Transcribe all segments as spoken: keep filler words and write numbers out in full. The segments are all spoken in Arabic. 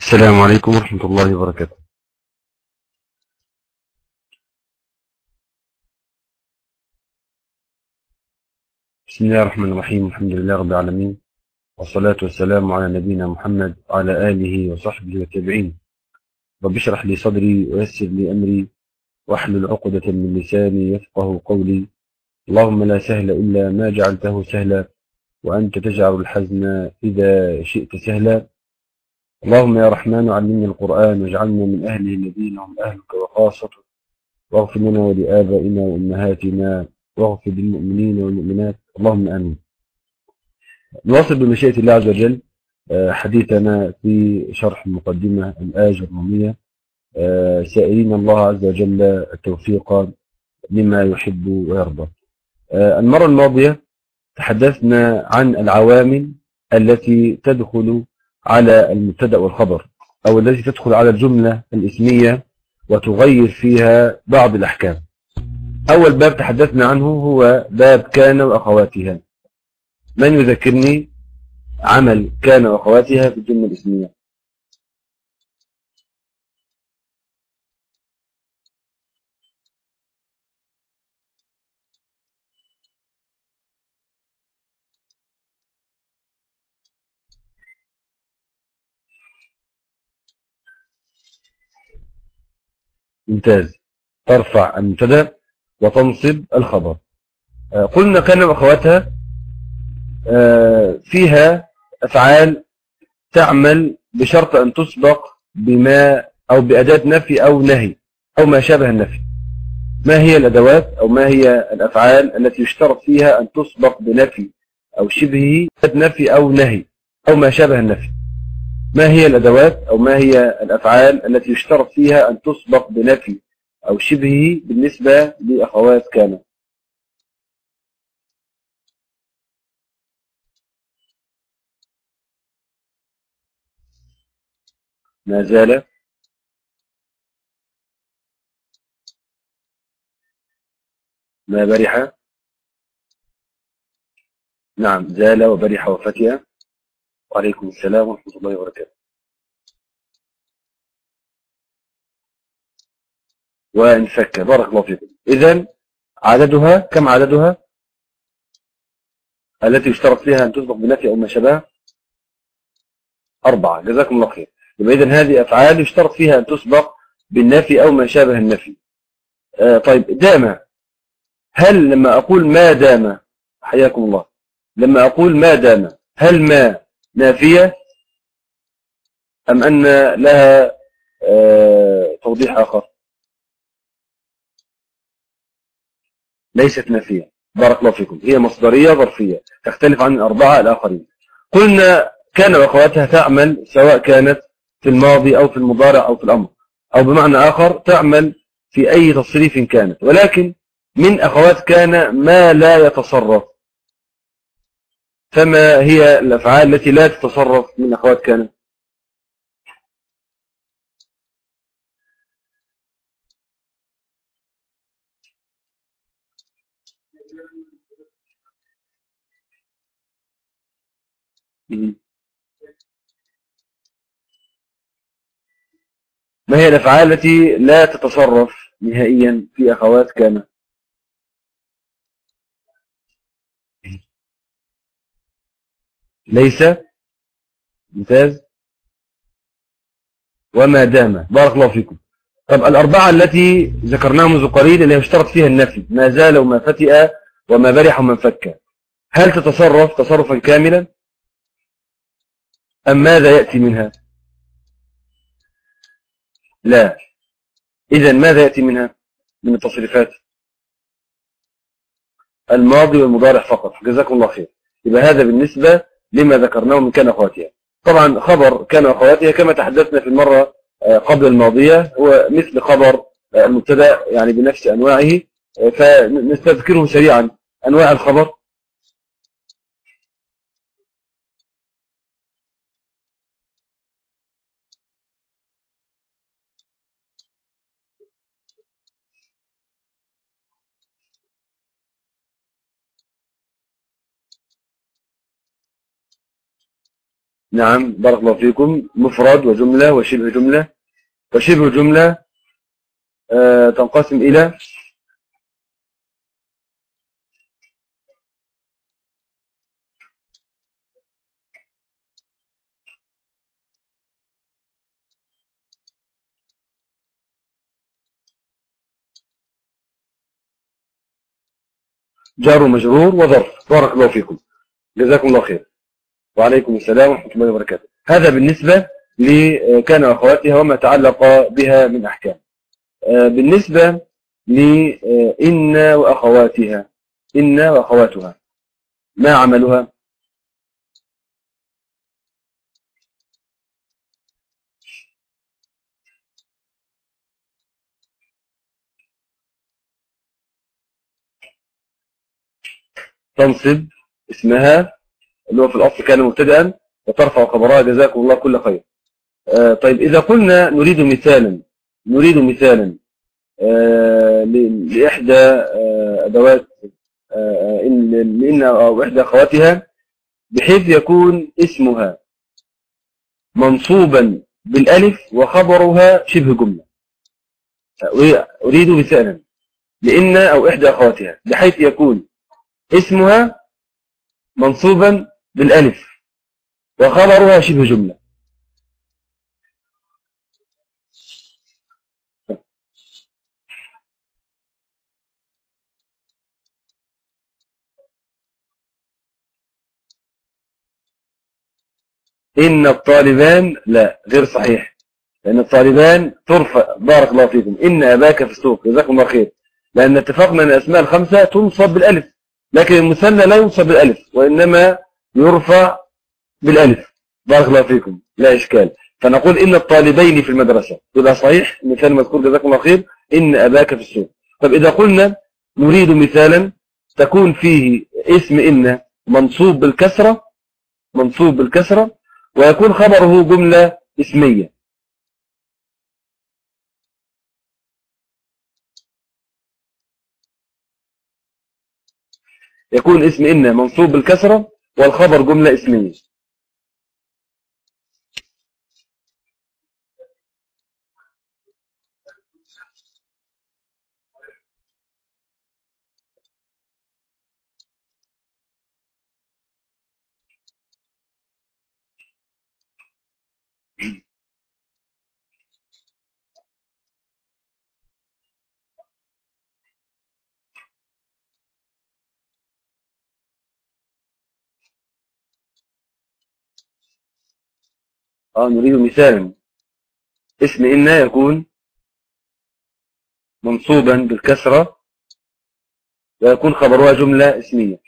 السلام عليكم ورحمة الله وبركاته. بسم الله الرحمن الرحيم، الحمد لله رب العالمين، والصلاة والسلام على نبينا محمد وعلى آله وصحبه والتابعين. رب اشرح لي صدري ويسر لي أمري واحلل عقدة من لساني يفقه قولي. اللهم لا سهل إلا ما جعلته سهلا، وأنت تجعل الحزن إذا شئت سهلا. اللهم يا رحمن علمني القرآن واجعلنا من أهله الذين هم أهلك وخاصتك، واغفر لنا ولآبائنا وأمهاتنا، واغفر للمؤمنين والمؤمنات، اللهم آمين. نواصل بمشيئة الله عز وجل حديثنا في شرح المقدمة الآية الرومية، سائلين الله عز وجل التوفيق لما يحب ويرضى. المرة الماضية تحدثنا عن العوامل التي تدخل على المبتدأ والخبر، أو التي تدخل على الجملة الاسمية وتغير فيها بعض الأحكام. أول باب تحدثنا عنه هو باب كان وأخواتها. من يذكرني عمل كان وأخواتها في الجملة الاسمية؟ ممتاز. ترفع المبتدا وتنصب الخبر. قلنا كان وأخواتها فيها أفعال تعمل بشرط أن تسبق بما أو بأداة نفي أو نهي أو ما شابه النفي. ما هي الأدوات أو ما هي الأفعال التي يشترط فيها أن تسبق بنفي أو شبهه نفي أو نهي أو ما شابه النفي؟ ما هي الأدوات أو ما هي الأفعال التي يشترط فيها أن تسبق بنفي أو شبهه بالنسبة لأخوات كان؟ ما زال، ما برح، نعم زال وبرح وفتئ. وعليكم السلام ورحمة الله وبركاته. وانفك، بارك الله فيكم. إذن عددها كم؟ عددها التي يشترط فيها أن تسبق بنفي أو ما شابه؟ أربعة، جزاكم الله خير. يبقى إذن هذه أفعال يشترط فيها أن تسبق بالنفي أو ما شابه النفي. آه طيب، دام، هل لما أقول ما دام، حياكم الله، لما أقول ما دام، هل ما نافية أم أن لها آه توضيح آخر؟ ليست نافية، بارك الله فيكم. هي مصدرية ظرفية تختلف عن الأربعة الآخرين. قلنا كان وأخواتها تعمل سواء كانت في الماضي أو في المضارع أو في الأمر، أو بمعنى آخر تعمل في أي تصريف كانت، ولكن من أخوات كان ما لا يتصرف. فما هي الأفعال التي لا تتصرف من أخوات كان؟ ما هي الأفعال التي لا تتصرف نهائيا في أخوات كان؟ ليس، ممتاز، وما دام، بارك الله فيكم. طب الأربعة التي ذكرناها منذ قليل اللي يشترط فيها النفي، ما زال وما فتئ وما برح وما انفك، هل تتصرف تصرفا كاملا أم ماذا يأتي منها؟ لا. إذن ماذا يأتي منها من التصريفات؟ الماضي والمضارع فقط، جزاكم الله خير. يبقى هذا بالنسبة لما ذكرناه من كان أخواتها. طبعا خبر كان أخواتها كما تحدثنا في المرة قبل الماضية هو مثل خبر المبتدا، يعني بنفس أنواعه. فنستذكره سريعا. أنواع الخبر: نعم بارك الله فيكم. مفرد وجملة وشبه جملة. وشبه جملة آه تنقسم إلى جار ومجرور وظرف. بارك الله فيكم، جزاكم الله خير. وعليكم السلام ورحمة الله وبركاته. هذا بالنسبة لكان أخواتها وما تعلق بها من أحكام. بالنسبة لإن وأخواتها، إن وأخواتها ما عملها؟ تنصب اسمها اللي هو في الأصل كان مبتدأ وترفع خبرها. جزاكم الله كل خير. آه طيب إذا قلنا نريد مثالا نريد مثالا آه لإحدى آه أدوات آه إن إن أو إحدى أخواتها بحيث يكون اسمها منصوبا بالألف وخبرها شبه جملة. أريد مثالا لإن أو إحدى أخواتها بحيث يكون اسمها منصوبا بالألف وخبرها شبه جملة. إن الطالبان لا، غير صحيح، لأن الطالبان ترفع. بارك الله فيكم. إن أباك في السوق. جزاكم الله خير. لأن اتفقنا أن الأسماء الخمسة تنصب بالألف، لكن المثنى لا ينصب بالألف وإنما يرفع بالألف. بارك الله فيكم، لا إشكال. فنقول إن الطالبين في المدرسة، يبقى صحيح مثال مذكور. جزاكم الله خير. إن أباك في السوق. طب إذا قلنا نريد مثالا تكون فيه اسم إن منصوب بالكسرة منصوب بالكسرة ويكون خبره جملة اسمية. يكون اسم إن منصوب بالكسرة والخبر جملة اسمية. آه نريد مثالا اسم إن يكون منصوبا بالكسرة ويكون خبرها جملة اسمية.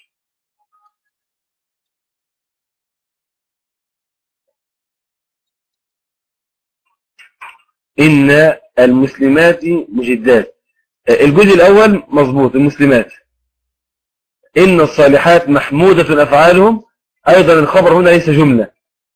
إن المسلمات مجدات. الجزء الأول مظبوط، المسلمات. إن الصالحات محمودة أفعالهم، أيضا الخبر هنا ليس جملة.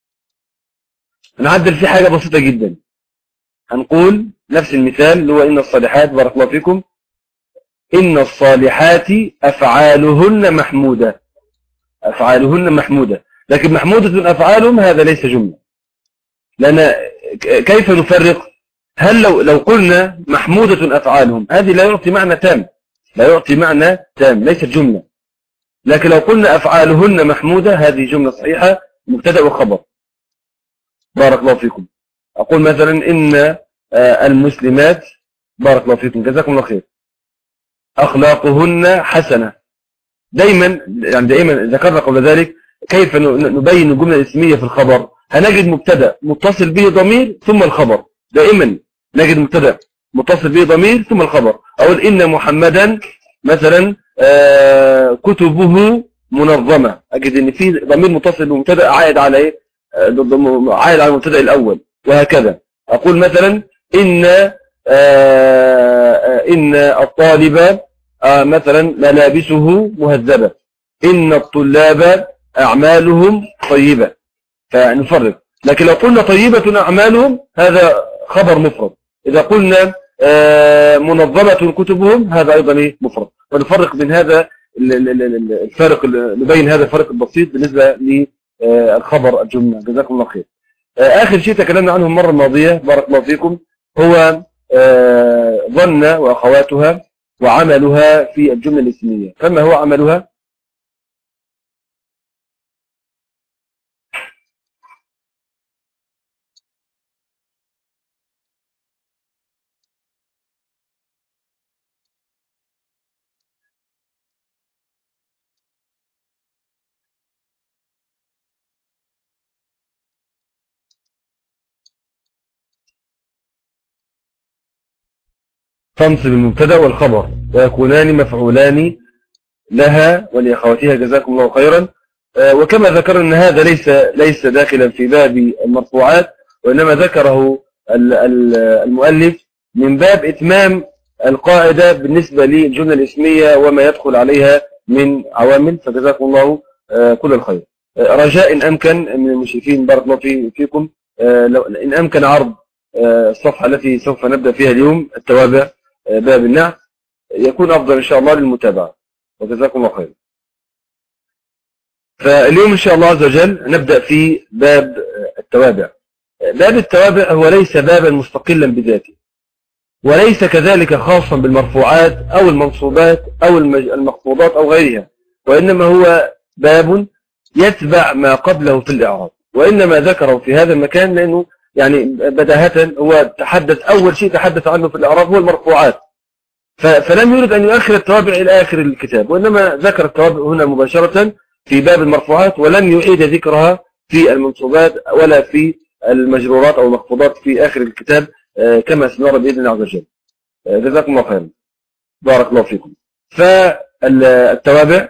نعدل فيه حاجة بسيطة جدا. هنقول نفس المثال اللي هو إن الصالحات. بارك الله فيكم. إن الصالحات أفعالهن محمودة. أفعالهن محمودة، لكن محمودة أفعالهم هذا ليس جملة. لأن كيف نفرق؟ هل لو لو قلنا محمودة أفعالهم هذه لا يعطي معنى تام، لا يعطي معنى تام، ليست جملة. لكن لو قلنا أفعالهن محمودة هذه جملة صحيحة، مبتدأ وخبر. بارك الله فيكم. أقول مثلا إن المسلمات. بارك الله فيكم، جزاكم الله خير. أخلاقهن حسنة. دايما يعني دائما ذكرنا قبل ذلك كيف نبين الجملة الاسمية في الخبر. هنجد مبتدأ متصل به ضمير ثم الخبر. دائما نجد مبتدأ متصل به ضمير ثم الخبر. أقول إن محمدا مثلا آه كتبه منظمة، أجد إن في ضمير متصل بمبتدأ عائد على إيه؟ عائد على المبتدأ الأول، وهكذا. أقول مثلا إن آه إن الطالب آه مثلا ملابسه مهذبة. إن الطلاب أعمالهم طيبة. فنفرق. لكن لو قلنا طيبة أعمالهم هذا خبر مفرد. إذا قلنا آه منظمة كتبهم هذا أيضا مفرد. ونفرق بين هذا الفارق، نبين هذا الفرق البسيط بالنسبة الخبر الجملة. جزاكم الله خير. آخر شيء تكلمنا عنه المرة الماضية بارك الله فيكم هو ظن وأخواتها وعملها في الجملة الاسمية. فما هو عملها؟ تنصب المبتدا والخبر ويكونان مفعولان لها ولأخواتها. جزاكم الله خيرا. وكما ذكرنا أن هذا ليس ليس داخلا في باب المرفوعات، وإنما ذكره المؤلف من باب إتمام القاعدة بالنسبة للجملة الاسمية وما يدخل عليها من عوامل. فجزاكم الله كل الخير. رجاء إن أمكن من المشرفين بارك الله فيكم إن أمكن عرض الصفحة التي سوف نبدأ فيها اليوم التوابع باب النعت يكون أفضل إن شاء الله للمتابعة. وجزاكم الله خير. فاليوم إن شاء الله عز وجل نبدأ في باب التوابع. باب التوابع هو ليس بابا مستقلا بذاته، وليس كذلك خاصا بالمرفوعات أو المنصوبات أو المخفوضات أو غيرها، وإنما هو باب يتبع ما قبله في الإعراب. وإنما ذكره في هذا المكان لأنه يعني بداهة هو تحدث أول شيء تحدث عنه في الإعراب هو المرفوعات، فلم يرد أن يؤخر التوابع إلى آخر الكتاب، وإنما ذكر التوابع هنا مباشرة في باب المرفوعات، ولم يعيد ذكرها في المنصوبات ولا في المجرورات أو المخفوضات في آخر الكتاب كما سنرى بإذن الله عز وجل. جزاكم الله خيرا. بارك الله فيكم. فالتوابع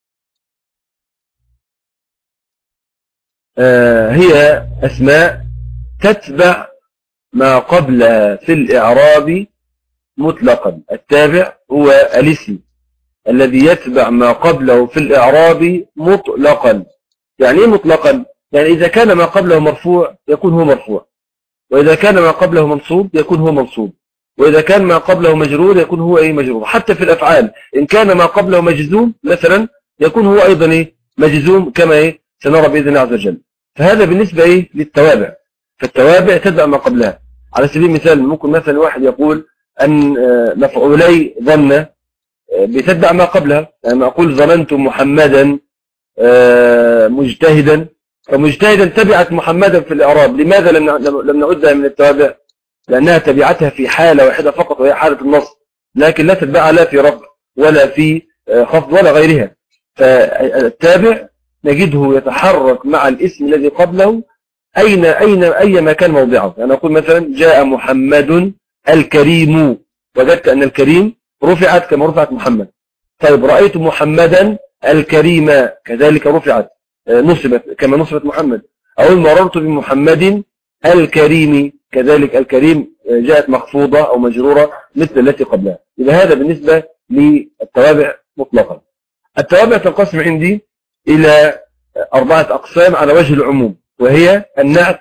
هي أسماء تتبع ما قبلها في الإعراب مطلقا. التابع هو الاسم الذي يتبع ما قبله في الإعراب مطلقا. يعني ايه مطلقا؟ يعني إذا كان ما قبله مرفوع يكون هو مرفوع، وإذا كان ما قبله منصوب يكون هو منصوب، وإذا كان ما قبله مجرور يكون هو أي مجرور. حتى في الأفعال إن كان ما قبله مجزوم مثلا يكون هو أيضا إيه مجزوم كما إيه سنرى بإذن الله عز وجل. فهذا بالنسبة إيه للتوابع. فالتوابع تتبع ما قبلها. على سبيل المثال ممكن مثلا واحد يقول أن مفعولي ظن بتتبع ما قبلها. يعني ما أقول ظننت محمدا مجتهدا، فمجتهدا تبعت محمدا في الإعراب. لماذا لم لم نعدها من التوابع؟ لأنها تبعتها في حالة واحدة فقط وهي حالة النصب، لكن لا تتبعها لا في رفع ولا في خفض ولا غيرها. فالتابع نجده يتحرك مع الاسم الذي قبله أين أين أي مكان موضعه. يعني أقول مثلا جاء محمد الكريم، وجدت أن الكريم رفعت كما رفعت محمد. طيب رأيت محمدا الكريم كذلك رفعت نصبت كما نصبت محمد. أو مررت بمحمد الكريم كذلك الكريم جاءت مخفوضة أو مجرورة مثل التي قبلها. إذا هذا بالنسبة للتوابع مطلقا. التوابع تنقسم عندي إلى أربعة أقسام على وجه العموم، وهي النعت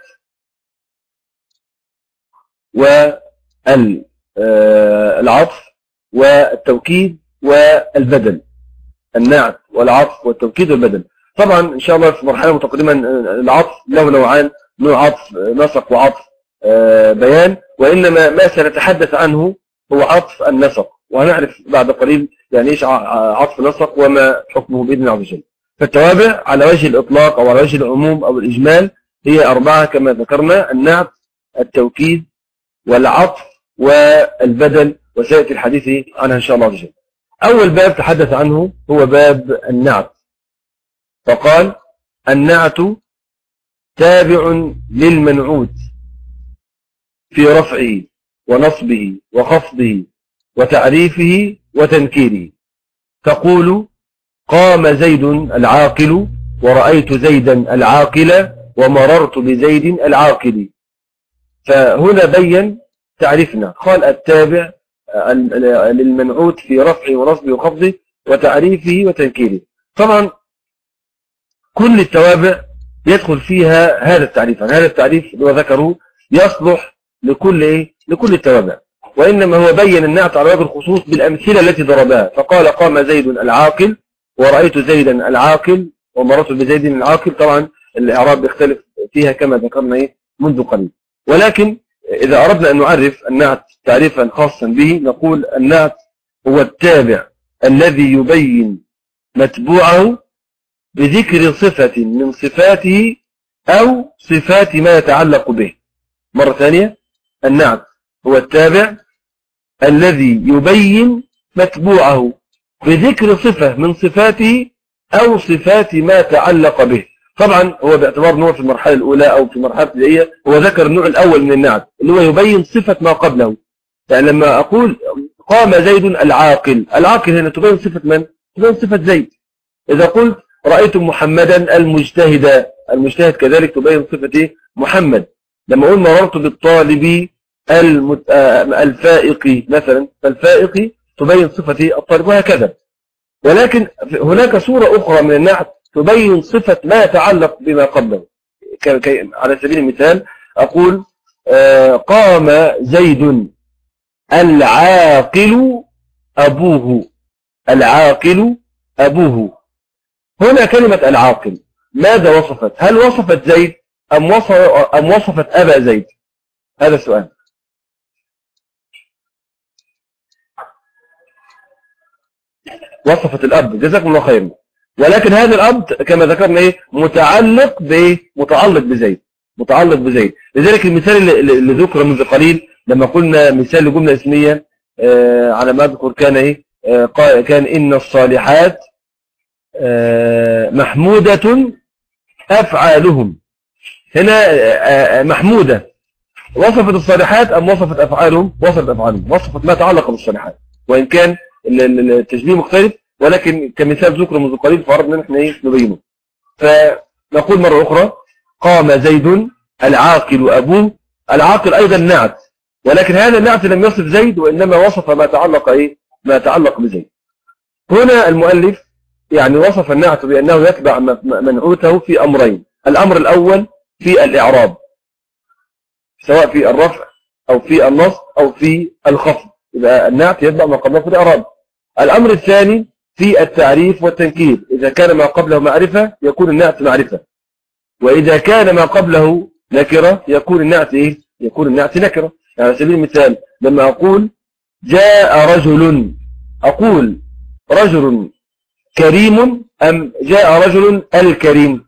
والعطف والتوكيد والبدل. النعت والعطف والتوكيد والبدل. طبعا إن شاء الله في مرحلة متقدمة العطف له نوعان، نوع عطف نسق وعطف بيان، وإنما ما سنتحدث عنه هو عطف النسق، وهنعرف بعد قليل يعني إيش عطف نسق وما حكمه بإذن الله عز وجل. فالتوابع على وجه الإطلاق أو على وجه العموم أو الإجمال هي أربعة كما ذكرنا: النعت، التوكيد، والعطف، والبدل، وسيأتي الحديث عنها إن شاء الله عز وجل. أول باب تحدث عنه هو باب النعت، فقال: النعت تابع للمنعوت في رفعه ونصبه وخفضه وتعريفه وتنكيره. تقول: قام زيد العاقل، ورأيت زيدا العاقل، ومررت بزيد العاقل. فهنا بين تعريفنا، قال: التابع للمنعوت في رفعه ونصبه وخفضه وتعريفه وتنكيره. طبعا كل التوابع يدخل فيها هذا التعريف. يعني هذا التعريف اللي ذكره يصلح لكل إيه؟ لكل التوابع، وإنما هو بين النعت على وجه الخصوص بالأمثلة التي ضربها. فقال: قام زيد العاقل، ورأيت زيدا العاقل، ومررت بزيد العاقل. طبعا الإعراب بيختلف فيها كما ذكرنا إيه منذ قليل. ولكن إذا أردنا أن نعرف النعت تعريفا خاصا به نقول النعت هو التابع الذي يبين متبوعه بذكر صفة من صفاته أو صفات ما يتعلق به. مرة ثانية، النعت هو التابع الذي يبين متبوعه بذكر صفة من صفاته أو صفات ما تعلق به. طبعا هو باعتبار أنه في المرحلة الأولى أو في المرحلة الابتدائية هو ذكر النوع الأول من النعت اللي هو يبين صفة ما قبله. يعني لما أقول قام زيد العاقل، العاقل هنا تبين صفة من؟ تبين صفة زيد. إذا قلت رأيت محمدا المجتهد، المجتهد كذلك تبين صفة محمد. لما أقول مررت بالطالب المت... الفائق مثلا، فالفائق تبين صفة الطالب وهكذا. ولكن هناك صورة أخرى من النعت تبين صفة ما يتعلق بما قبله. على سبيل المثال أقول قام زيد العاقل أبوه، العاقل أبوه. هنا كلمة العاقل ماذا وصفت؟ هل وصفت زيد أم وصف أم وصفت أبا زيد؟ هذا السؤال. وصفت الأب، جزاكم الله خيرا. ولكن هذا الأب كما ذكرنا إيه متعلق ب متعلق بزيد، متعلق بزيد. لذلك المثال اللي ذكر منذ قليل لما قلنا مثال لجملة اسمية آه على ما أذكر كان إيه آه كان إن الصالحات آه محمودة أفعالهم. هنا آه محمودة وصفت الصالحات أم وصفت أفعالهم؟ وصفت أفعالهم، وصفت ما تعلق بالصالحات، وإن كان التشبيه مختلف ولكن كمثال ذكر منذ قليل فأردنا نحن إيه نبينه. فنقول مرة أخرى قام زيد العاقل أبوه. العاقل أيضا نعت، ولكن هذا النعت لم يصف زيد وإنما وصف ما تعلق إيه ما تعلق بزيد. هنا المؤلف يعني وصف النعت بأنه يتبع منعوته في أمرين. الأمر الأول في الإعراب سواء في الرفع أو في النصب أو في الخفض، يبقى النعت يتبع ما قبله في الإعراب. الأمر الثاني في التعريف والتنكير، إذا كان ما قبله معرفة يكون النعت معرفة، وإذا كان ما قبله نكرة يكون النعت إيه؟ يكون النعت نكرة. يعني على سبيل المثال لما أقول جاء رجل، أقول رجل كريم أم جاء رجل الكريم؟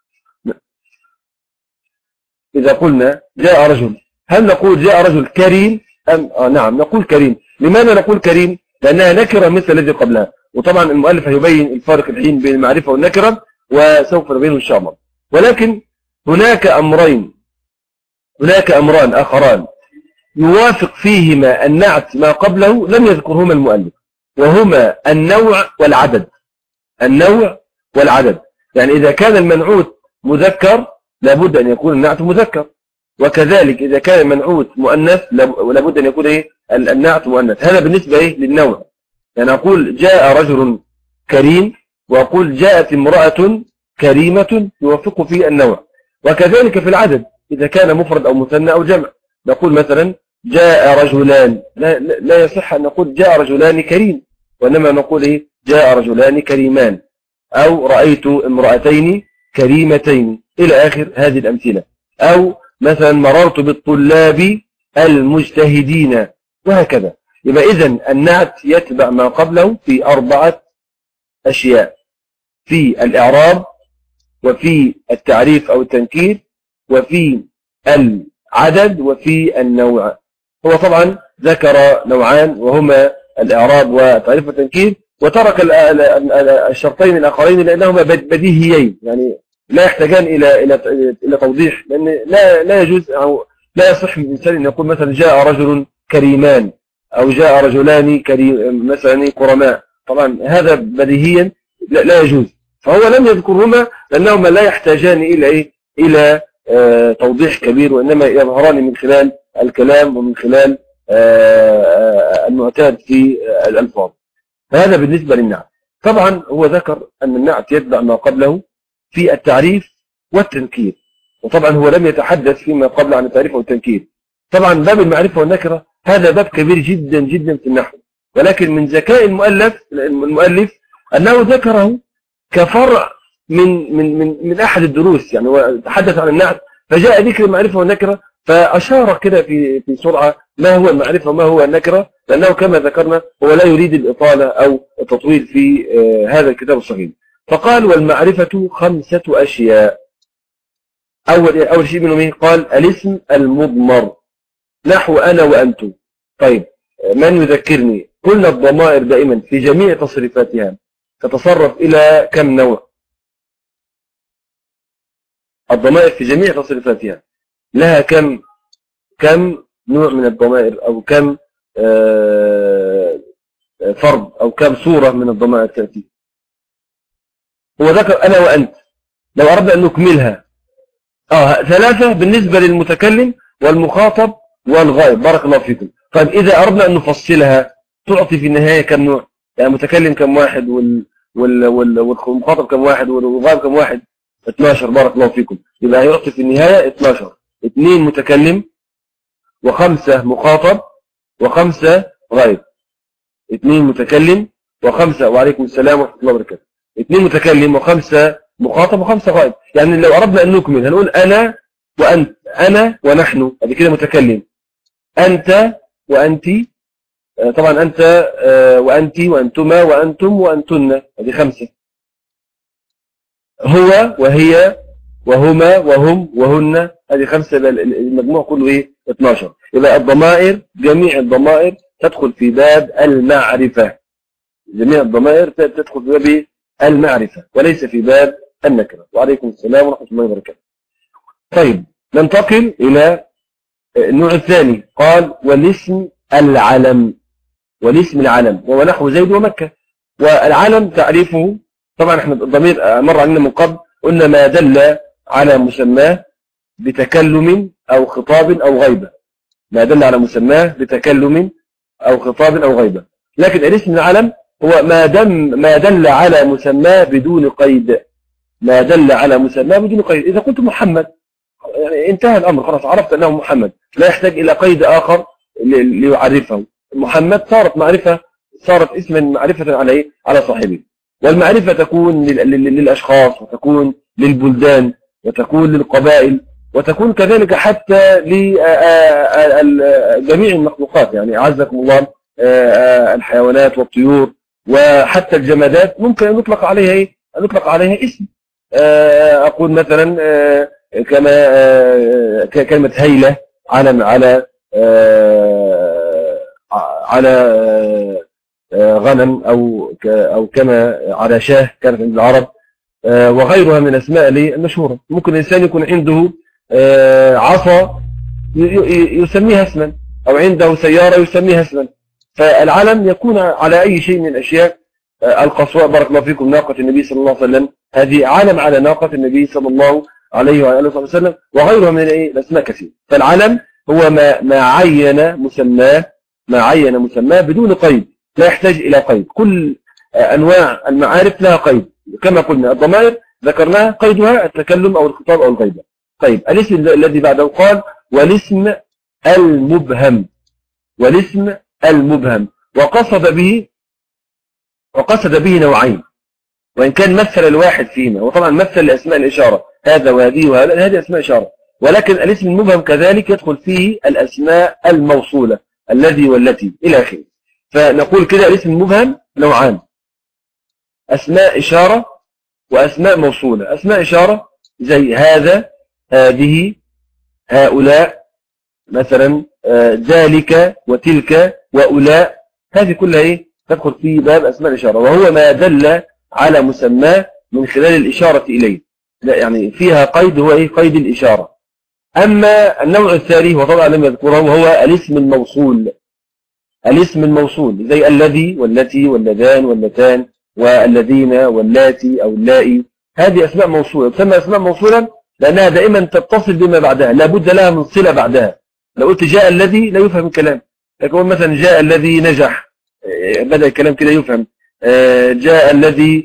إذا قلنا جاء رجل هل نقول جاء رجل كريم أم آه نعم نقول كريم. لماذا نقول كريم؟ لأنها نكرة مثل الذي قبلها. وطبعا المؤلف هيبين الفارق الحين بين المعرفة والنكرة وسوف نبينه إن شاء الله. ولكن هناك أمرين هناك أمران آخران يوافق فيهما النعت ما قبله لم يذكرهما المؤلف، وهما النوع والعدد. النوع والعدد، يعني إذا كان المنعوت مذكر لابد أن يكون النعت مذكر، وكذلك إذا كان المنعوت مؤنث لابد أن يكون إيه النعت مؤنث. هذا بالنسبة إيه للنوع. يعني أقول جاء رجل كريم وأقول جاءت امرأة كريمة يوافق في النوع. وكذلك في العدد إذا كان مفرد أو مثنى أو جمع نقول مثلا جاء رجلان، لا, لا يصح أن نقول جاء رجلان كريم، وإنما نقول إيه جاء رجلان كريمان، أو رأيت امرأتين كريمتين إلى آخر هذه الأمثلة. أو مثلا مررت بالطلاب المجتهدين وهكذا. يبقى إذن النعت يتبع ما قبله في أربعة أشياء: في الإعراب، وفي التعريف أو التنكير، وفي العدد، وفي النوع. هو طبعا ذكر نوعان وهما الإعراب والتعريف والتنكير، وترك الشرطين الآخرين لأنهما بديهيين، يعني لا يحتاجان إلى إلى إلى توضيح، لأن لا لا يجوز أو لا يصح من الإنسان أن يقول مثلا جاء رجل كريمان أو جاء رجلان كريم مثلا كرماء. طبعا هذا بديهيا لا, لا يجوز، فهو لم يذكرهما لأنهما لا يحتاجان إلى إيه إلى آه توضيح كبير، وإنما يظهران من خلال الكلام ومن خلال آه المعتاد في آه الألفاظ. هذا بالنسبة للنعت. طبعا هو ذكر أن النعت يتبع ما قبله في التعريف والتنكير، وطبعا هو لم يتحدث فيما قبل عن التعريف والتنكير. طبعا باب المعرفة والنكرة هذا باب كبير جدا جدا في النحو، ولكن من ذكاء المؤلف المؤلف أنه ذكره كفرع من من من من أحد الدروس، يعني هو تحدث عن النعت فجاء ذكر المعرفة والنكرة، فأشار كده في في سرعة ما هو المعرفة وما هو النكرة، لأنه كما ذكرنا هو لا يريد الإطالة أو التطويل في هذا الكتاب الصغير. فقال والمعرفة خمسة أشياء. أول أول شيء منهم إيه؟ قال الاسم المضمر نحو أنا وأنتم. طيب من يذكرني؟ قلنا الضمائر دائما في جميع تصريفاتها تتصرف إلى كم نوع؟ الضمائر في جميع تصريفاتها لها كم كم نوع من الضمائر، أو كم فرد أو كم صورة من الضمائر تأتي؟ هو ذكر أنا وأنت، لو أردنا أن نكملها آه ثلاثة بالنسبة للمتكلم والمخاطب والغائب. بارك الله فيكم. طيب إذا أردنا أن نفصلها تعطي في النهاية كم نوع؟ يعني متكلم كم واحد وال... وال... وال... والمخاطب كم واحد والغائب كم واحد؟ اثناشر. بارك الله فيكم. يبقى هيعطي في النهاية اثناشر. اثنين متكلم وخمسة مخاطب وخمسة غائب. اثنين متكلم وخمسة، وعليكم السلام ورحمة الله وبركاته. اثنين متكلم وخمسة مخاطب وخمسة غائب. يعني لو أردنا أن نكمل هنقول أنا وأنت، أنا ونحن، هذه كده متكلم. أنت وأنت، طبعا أنت وأنت وأنتما وأنتم وأنتن، هذه خمسة. هو وهي وهما وهم وهن، هذه خمسة. المجموع كله إيه؟ اثناشر. يبقى الضمائر جميع الضمائر تدخل في باب المعرفة. جميع الضمائر تدخل في باب المعرفة وليس في باب النكرة. وعليكم السلام ورحمة الله وبركاته. طيب ننتقل إلى النوع الثاني. قال والاسم العلم. والاسم العلم وهو نحو زيد ومكة. والعلم تعريفه طبعا احنا الضمير مر علينا من قبل، قلنا ما دل على مسماه بتكلم أو خطاب أو غيبة. ما دل على مسماه بتكلم أو خطاب أو غيبة. لكن الاسم العلم هو ما دم ما دل على مسماه بدون قيد. ما دل على مسماه بدون قيد. إذا قلت محمد يعني انتهى الأمر، خلاص عرفت أنه محمد، لا يحتاج إلى قيد آخر ليعرفه. محمد صارت معرفة، صارت اسما معرفة عليه على صاحبه. والمعرفة تكون للأشخاص، وتكون للبلدان، وتكون للقبائل، وتكون كذلك حتى لجميع المخلوقات. يعني أعزكم الله الحيوانات والطيور وحتى الجمادات ممكن أن نطلق عليها إيه؟ أن نطلق عليها اسم. أقول مثلا كما كلمة هيلة على على على غنم، أو أو كما على شاه كانت عند العرب، وغيرها من الأسماء المشهورة. ممكن الإنسان يكون عنده عصا يسميها اسما، أو عنده سيارة يسميها اسما. فالعلم يكون على أي شيء من الأشياء. القصواء بارك الله فيكم ناقة النبي صلى الله عليه وسلم، هذه علم على ناقة النبي صلى الله عليه وآله وسلم، وغيرها من الأسماء كثير. فالعلم هو ما ما عين مسماه ما عين مسماه بدون قيد، لا يحتاج إلى قيد. كل أنواع المعارف لها قيد. كما قلنا الضمائر ذكرناها قيدها التكلم أو الخطاب أو الغيبة. طيب الاسم الذي بعده قال والاسم المبهم. والاسم المبهم وقصد به وقصد به نوعين، وإن كان مثل الواحد فيما، وطبعا مثل لأسماء الإشارة هذا وهذه وهذا، هذه أسماء إشارة. ولكن الاسم المبهم كذلك يدخل فيه الأسماء الموصولة، الذي والتي إلى آخره. فنقول كده الاسم المبهم نوعان: أسماء إشارة وأسماء موصولة. أسماء إشارة زي هذا، هذه، هؤلاء مثلا، ذلك وتلك وأولاء، هذه كلها إيه؟ تدخل في باب أسماء الإشارة، وهو ما دل على مسماه من خلال الإشارة إليه. لا يعني فيها قيد، هو إيه؟ قيد الإشارة. أما النوع الثاني وطبعا لم يذكره وهو الاسم الموصول. الاسم الموصول زي الذي والتي واللذان واللتان والذين واللاتي أو اللائي، هذه أسماء موصولة. تسمى أسماء موصولا لأنها دائما تتصل بما بعدها، لا بد لها من صلة بعدها. لو قلت جاء الذي لا يفهم الكلام، لكن مثلا جاء الذي نجح بدأ الكلام كده يفهم. جاء الذي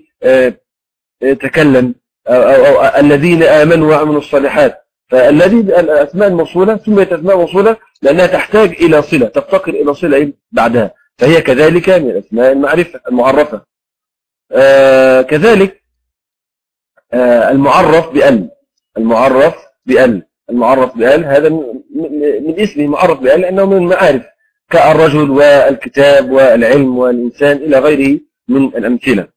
تكلم، أو, أو, أو الذين آمنوا وعملوا الصالحات. فالذي الأسماء الموصولة سميت أسماء موصولة لأنها تحتاج إلى صلة، تفتقر إلى صلة بعدها، فهي كذلك من الأسماء المعرفة المعرفة. آه كذلك آه المعرف بأل، المعرف بأل، المعرف بأل هذا من اسمه معرف بأل لأنه من المعارف كالرجل والكتاب والعلم والإنسان إلى غيره من الأمثلة.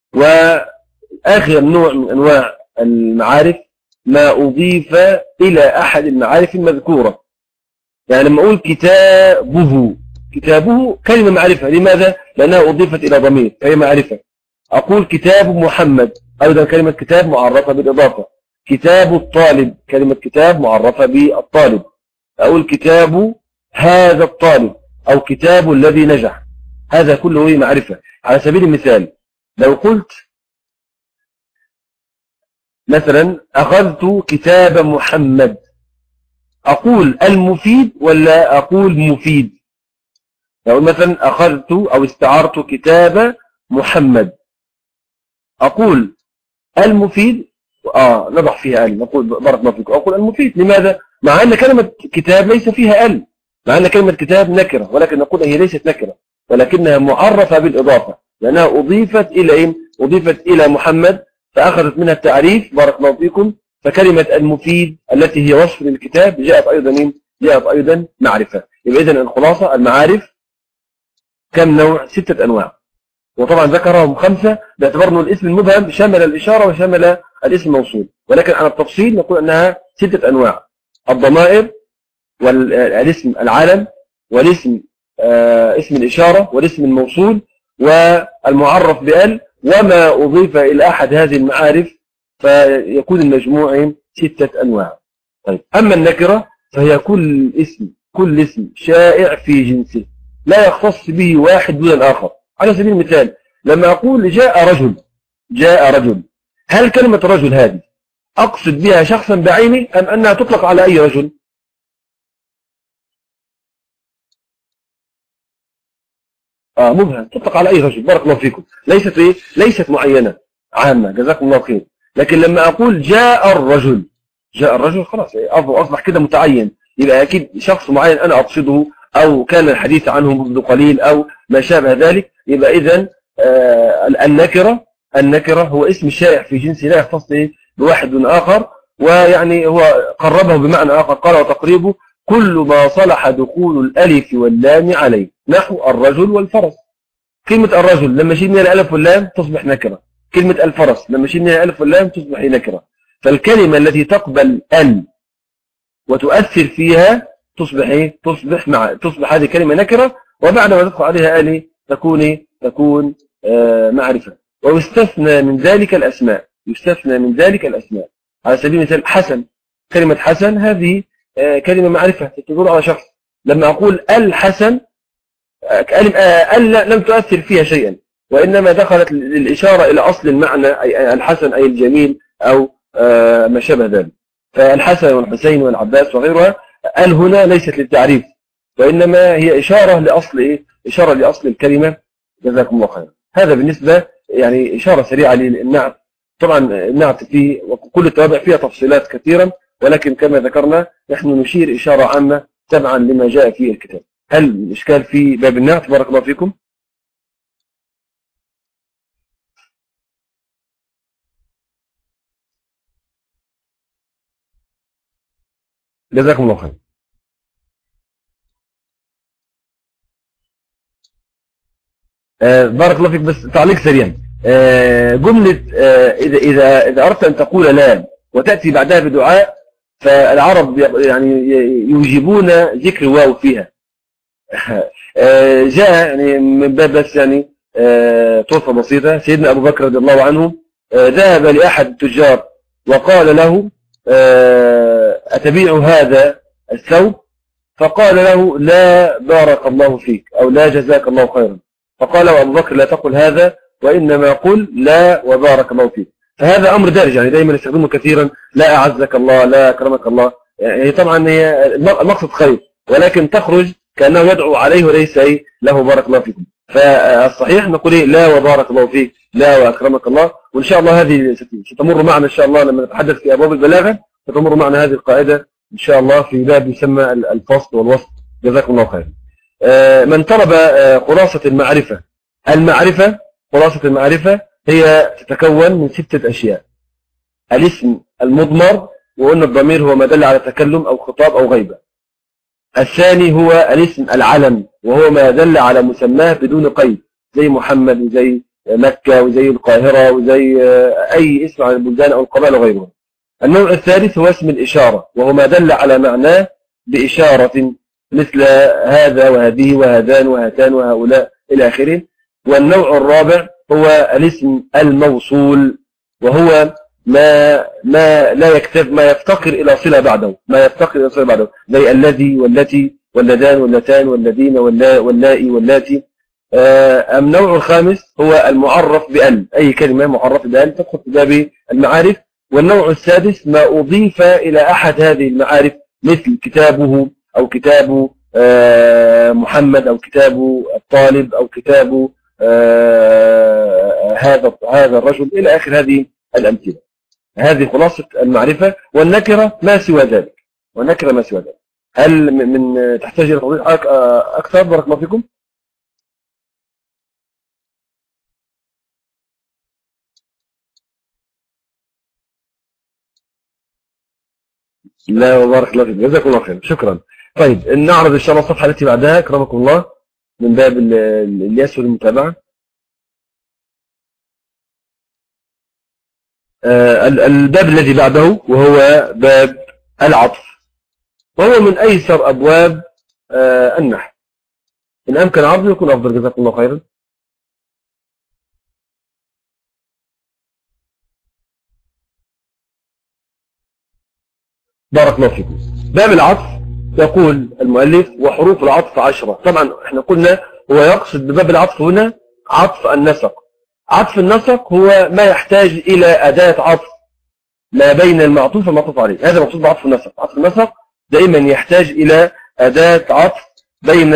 وآخر نوع من أنواع المعارف ما أضيف إلى أحد المعارف المذكورة. يعني لما أقول كتابه، كتابه كلمة معرفة. لماذا؟ لأنها أضيفت إلى ضمير فهي معرفة. أقول كتاب محمد، أيضا كلمة كتاب معرفة بالإضافة. كتاب الطالب، كلمة كتاب معرفة بالطالب. أقول كتاب هذا الطالب أو كتاب الذي نجح، هذا كله معرفة. على سبيل المثال لو قلت مثلا أخذت كتاب محمد، أقول المفيد ولا أقول مفيد؟ لو مثلا أخذت أو استعرت كتاب محمد أقول المفيد، آه نضع فيها ال، نقول بارك الله فيكم، أقول المفيد. لماذا؟ مع أن كلمة كتاب ليس فيها ال، مع أن كلمة كتاب نكرة، ولكن نقول هي ليست نكرة ولكنها معرفة بالإضافة لأنها أضيفت إلى إيه؟ أضيفت إلى محمد فأخذت منها التعريف بارك الله فيكم. فكلمة المفيد التي هي وصف للكتاب جاءت أيضا جاءت أيضا معرفة. يبقى إذن الخلاصة المعارف كم نوع؟ ستة أنواع، وطبعا ذكرهم خمسة باعتبار أن الاسم المبهم شمل الإشارة وشمل الاسم الموصول، ولكن على التفصيل نقول أنها ستة أنواع: الضمائر والاسم العالم والاسم آه اسم الإشارة والاسم الموصول والمعرف بأل وما أضيف إلى أحد هذه المعارف، فيكون المجموع ستة أنواع. طيب أما النكرة فهي كل اسم كل اسم شائع في جنسه لا يختص به واحد دون الآخر. على سبيل المثال لما أقول جاء رجل، جاء رجل، هل كلمة رجل هذه أقصد بها شخصا بعينه أم أنها تطلق على أي رجل؟ آه مبهم، تطلق على أي رجل بارك الله فيكم، ليست إيه؟ ليست معينة عامة جزاكم الله خير. لكن لما أقول جاء الرجل، جاء الرجل خلاص أصبح كده متعين، يبقى أكيد شخص معين أنا أقصده أو كان الحديث عنه منذ قليل أو ما شابه ذلك. يبقى إذن آه النكرة النكرة هو اسم شائع في جنسه لا يختص بواحد دون آخر، ويعني هو قربه بمعنى آخر قال وتقريبه كل ما صلح دخول الألف واللام عليه، نحو الرجل والفرس. كلمة الرجل لما شيل منها الألف واللام تصبح نكرة، كلمة الفرس لما شيل منها الألف واللام تصبح نكرة. فالكلمة التي تقبل ال وتؤثر فيها تصبح ايه؟ تصبح مع تصبح هذه كلمة نكرة، وبعد ما تدخل عليها ال تكون ايه؟ تكون آه معرفة. ويستثنى من ذلك الأسماء، يستثنى من ذلك الأسماء. على سبيل المثال حسن، كلمة حسن هذه آه كلمة معرفة تدل على شخص. لما أقول الحسن ال لم تؤثر فيها شيئا، وإنما دخلت الإشارة إلى أصل المعنى أي الحسن أي الجميل أو آه ما شابه ذلك. فالحسن والحسين والعباس وغيرها ال هنا ليست للتعريف، وإنما هي إشارة لأصل إيه؟ إشارة لأصل الكلمة. جزاكم الله خيرا. هذا بالنسبة يعني إشارة سريعة للنعت. طبعا النعت فيه وكل التوابع فيها تفصيلات كثيرا، ولكن كما ذكرنا نحن نشير إشارة عامة تبعا لما جاء في الكتاب. هل الإشكال في باب النعت؟ بارك الله فيكم. جزاكم الله خير. آه بارك الله فيك. بس تعليق سريع، آه جملة آه إذا إذا إذا أردت أن تقول لا وتأتي بعدها بدعاء فالعرب يعني يوجبون ذكر واو فيها. آه جاء يعني من باب بس يعني آه طرفة بسيطة. سيدنا أبو بكر رضي الله عنه آه ذهب لأحد التجار وقال له آه أتبيع هذا الثوب؟ فقال له لا بارك الله فيك أو لا جزاك الله خيرا. فقال أبو بكر لا تقل هذا وإنما قل لا وبارك الله فيك. فهذا أمر دارج يعني دايما يستخدمه كثيرا، لا أعزك الله لا أكرمك الله. يعني طبعا هي المقصد خير، ولكن تخرج كأنه يدعو عليه وليس له بارك الله فيكم. فالصحيح نقول إيه؟ لا وبارك الله فيك، لا وأكرمك الله. وإن شاء الله هذه ستمر معنا إن شاء الله لما نتحدث في أبواب البلاغة، ستمر معنا هذه القاعدة إن شاء الله في باب يسمى الفصل والوسط. جزاكم الله خير. من طلب خلاصة المعرفة، المعرفة خلاصة المعرفة هي تتكون من ستة أشياء. الاسم المضمر، وقلنا الضمير هو ما دل على تكلم أو خطاب أو غيبة. الثاني هو الاسم العلم، وهو ما دل على مسماه بدون قيد، زي محمد وزي مكة وزي القاهرة وزي أي اسم عن البلدان أو القبائل وغيرها. النوع الثالث هو اسم الإشارة، وهو ما دل على معناه بإشارة، مثل هذا وهذه وهذان وهاتان وهؤلاء إلى آخره. والنوع الرابع هو الاسم الموصول، وهو ما ما لا يكتب ما يفتقر إلى صلة بعده، ما يفتقر إلى صلة بعده، زي الذي والتي واللذان واللتان والذين واللائي واللاتي. النوع الخامس هو المعرف بأل، أي كلمة معرفة بأل تدخل في باب المعارف. والنوع السادس ما أضيف إلى أحد هذه المعارف، مثل كتابه أو كتاب محمد أو كتاب الطالب أو كتاب هذا هذا الرجل إلى آخر هذه الأمثلة. هذه خلاصة المعرفة. والنكرة ما سوى ذلك، والنكرة ما سوى ذلك. هل من تحتاج إلى توضيح أكثر؟ بارك الله فيكم. لا بارك الله فيك، جزاكم الله خير، شكرا. طيب نعرض إن شاء الله الصفحة التي بعدها أكرمكم الله، من باب اللي يسهل المتابعة. الباب الذي بعده وهو باب العطف، وهو من أيسر أبواب النحو. إن أمكن عرضه يكون أفضل، جزاكم الله خيرا. بارك الله فيكم. باب العطف يقول المؤلف: وحروف العطف عشرة. طبعا احنا قلنا هو يقصد بباب العطف هنا عطف النسق. عطف النسق هو ما يحتاج إلى أداة عطف ما بين المعطوف والمعطوف عليه، هذا مقصود بعطف النسق. عطف النسق دائما يحتاج إلى أداة عطف بين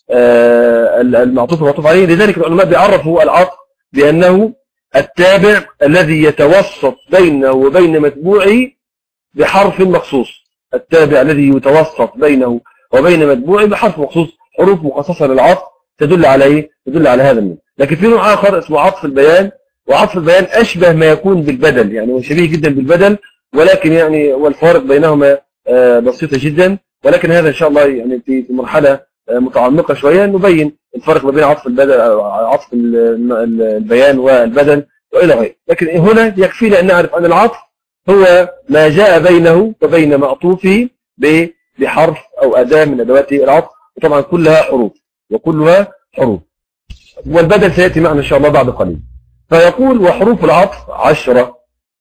المعطوف والمعطوف عليه. لذلك العلماء بيعرفوا العطف بأنه التابع الذي يتوسط بينه وبين متبوعه بحرف مخصوص، التابع الذي يتوسط بينه وبين متبوعه بحرف مخصوص، حروف مخصصة للعطف تدل عليه، تدل على هذا النوع. لكن في نوع آخر اسمه عطف البيان، وعطف البيان أشبه ما يكون بالبدل، يعني هو شبيه جدا بالبدل، ولكن يعني والفارق بينهما بسيطة جدا. ولكن هذا إن شاء الله يعني في مرحلة متعمقة شوية نبين الفرق ما بين عطف البدل، عطف البيان والبدل وإلى غيره. لكن هنا يكفينا أن نعرف أن العطف هو ما جاء بينه وبين معطوفه بحرف أو أداة من أدوات العطف، وطبعا كلها حروف، وكلها حروف. والبدل سيأتي معنا إن شاء الله بعد قليل. فيقول: وحروف العطف عشرة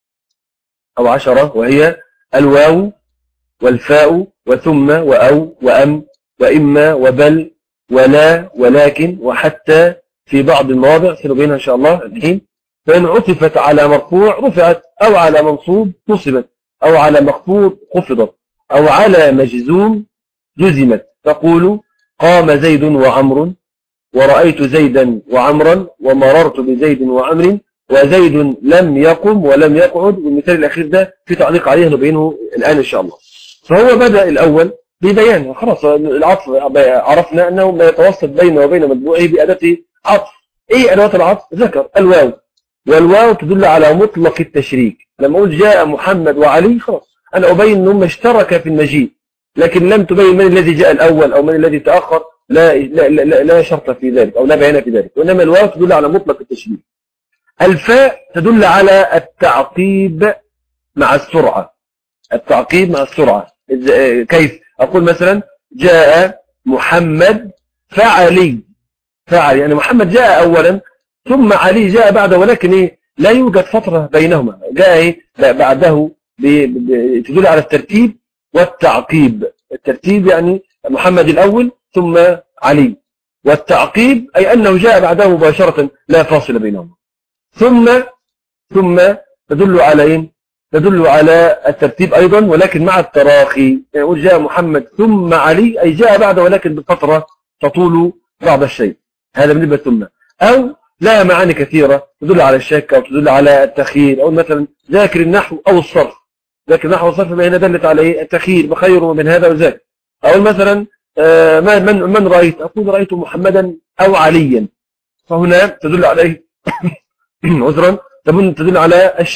أو عشرة، وهي الواو والفاء وثم وأو وأم وإما وبل ولا ولكن وحتى في بعض المواضع سنبينها إن شاء الله الحين. فإن عطفت على مرفوع رفعت، أو على منصوب نصبت، أو على مخفوض خفضت، أو على مجزوم جزمت. تقول: قام زيد وعمر، ورأيت زيدا وعمرا، ومررت بزيد وعمر، وزيد لم يقم ولم يقعد. والمثال الأخير ده في تعليق عليه نبينه الآن إن شاء الله. فهو بدأ الأول ببيان، خلاص العطف عرفنا أنه ما يتوسط بينه وبين متبوعه بأداة عطف. إيه أدوات العطف؟ ذكر الواو، والواو تدل على مطلق التشريك. لما أقول جاء محمد وعلي، خلاص أنا أبين أنهم اشترك في المجيء، لكن لم تبين من الذي جاء الأول أو من الذي تأخر، لا, لا, لا, لا شرط في ذلك أو لا بيان في ذلك، وإنما الواو تدل على مطلق التشريك. الفاء تدل على التعقيب مع السرعة، التعقيب مع السرعة. كيف؟ أقول مثلا: جاء محمد فعلي، فعل يعني محمد جاء أولا ثم علي جاء بعده، ولكن إيه؟ لا يوجد فترة بينهما، جاء إيه؟ بعده، تدل على الترتيب والتعقيب. الترتيب يعني محمد الأول ثم علي، والتعقيب أي أنه جاء بعده مباشرة لا فاصل بينهما. ثم ثم تدل على إيه؟ تدل على الترتيب أيضا، ولكن مع التراخي. يعني جاء محمد ثم علي أي جاء بعده ولكن بفترة تطول بعض الشيء، هذا بالنسبة ثم. أو لها معاني كثيرة تدل على الشك أو تدل على التخيير، أو مثلا ذاكر النحو أو الصرف، ذاكر النحو والصرف فهنا دلت على إيه؟ التخيير، بخير من هذا وذاك. أو مثلا من من رأيت، أقول رأيت محمدا أو عليا، فهنا تدل عليه عذرا تدل على الشك،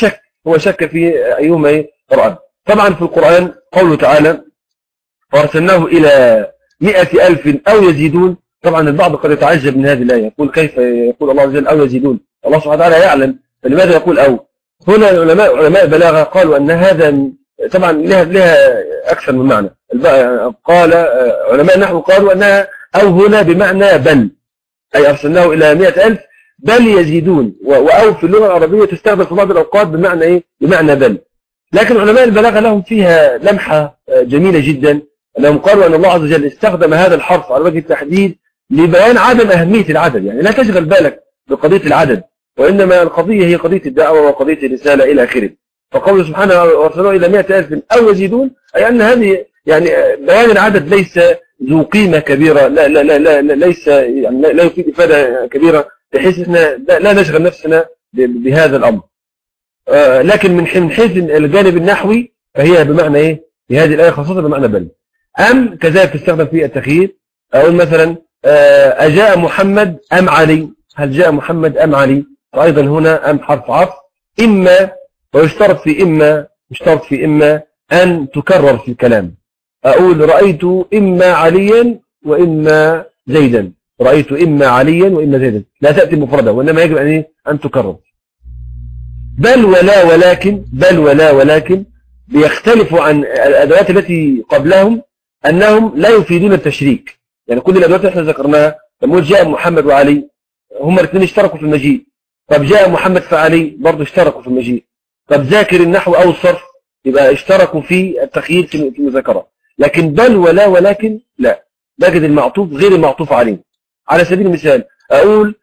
هو شك في أيهما إيه قرآن. طبعا في القرآن قوله تعالى وارسلناه إلى مئة ألف أو يزيدون. طبعا البعض قد يتعجب من هذه الآية، يقول كيف يقول الله عز وجل أو يزيدون؟ الله سبحانه وتعالى يعلم، فلماذا يقول أو؟ هنا العلماء علماء البلاغة قالوا أن هذا طبعا لها لها أكثر من معنى. قال علماء النحو قالوا أنها أو هنا بمعنى بل، أي أرسلناه إلى مئة ألف بل يزيدون، وأو في اللغة العربية تستخدم في بعض الأوقات بمعنى إيه؟ بمعنى بل. لكن علماء البلاغة لهم فيها لمحة جميلة جدا، أنهم قالوا أن الله عز وجل استخدم هذا الحرف على وجه التحديد لبيان عدم أهمية العدد، يعني لا تشغل بالك بقضية العدد، وإنما القضية هي قضية الدعوة وقضية الرسالة إلى آخره. فقوله سبحانه وارسلوه إلى مئة ألف أو يزيدون، أي أن هذه يعني بيان العدد ليس ذو قيمة كبيرة، لا لا لا, لا, لا ليس يعني لا يفيد إفادة كبيرة بحيث إحنا لا نشغل نفسنا بهذا الأمر. آه لكن من حيث الجانب النحوي فهي بمعنى إيه؟ في هذه الآية خاصة بمعنى بل. أم كذلك تستخدم في التخيير، أقول مثلا آه أجاء محمد أم علي؟ هل جاء محمد أم علي؟ وأيضا هنا أم حرف عطف. إما، ويشترط في إما يشترط في إما أن تكرر في الكلام. أقول رأيت إما عليا وإما زيدا، رأيت إما عليا وإما زيدا، لا تأتي مفردة، وإنما يجب أن أن تكرر. بل ولا ولكن، بل ولا ولكن بيختلفوا عن الأدوات التي قبلهم أنهم لا يفيدون التشريك. يعني كل الأدوات اللي احنا ذكرناها لما جاء محمد وعلي هم الاثنين اشتركوا في المجيء. طب جاء محمد فعلي برضه اشتركوا في المجيء. طب ذاكر النحو أو الصرف يبقى اشتركوا في التخيير في المذاكرة. لكن بل ولا ولكن لا، بجد المعطوف غير المعطوف عليه. على سبيل المثال أقول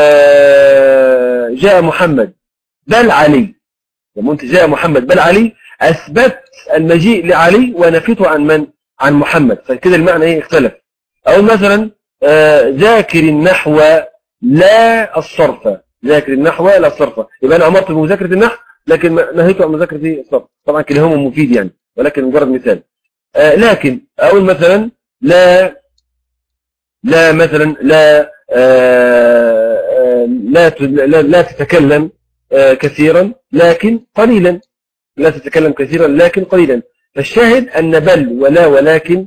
آه جاء محمد بل علي، لما انت جاء محمد بل علي أثبت المجيء لعلي ونفيته عن من؟ عن محمد، فكده المعنى ايه اختلف. أو مثلا آه ذاكر النحو لا الصرف، ذاكر النحو لا الصرف، يبقى أنا أمرت بمذاكرة النحو لكن نهيته عن مذاكرة الصرف. طبعا كلاهما مفيد يعني، ولكن مجرد مثال. آه لكن أقول مثلا لا لا مثلا لا آه آه لا, لا لا تتكلم آه كثيرا لكن قليلا، لا تتكلم كثيرا لكن قليلا. فالشاهد أن بل ولا ولكن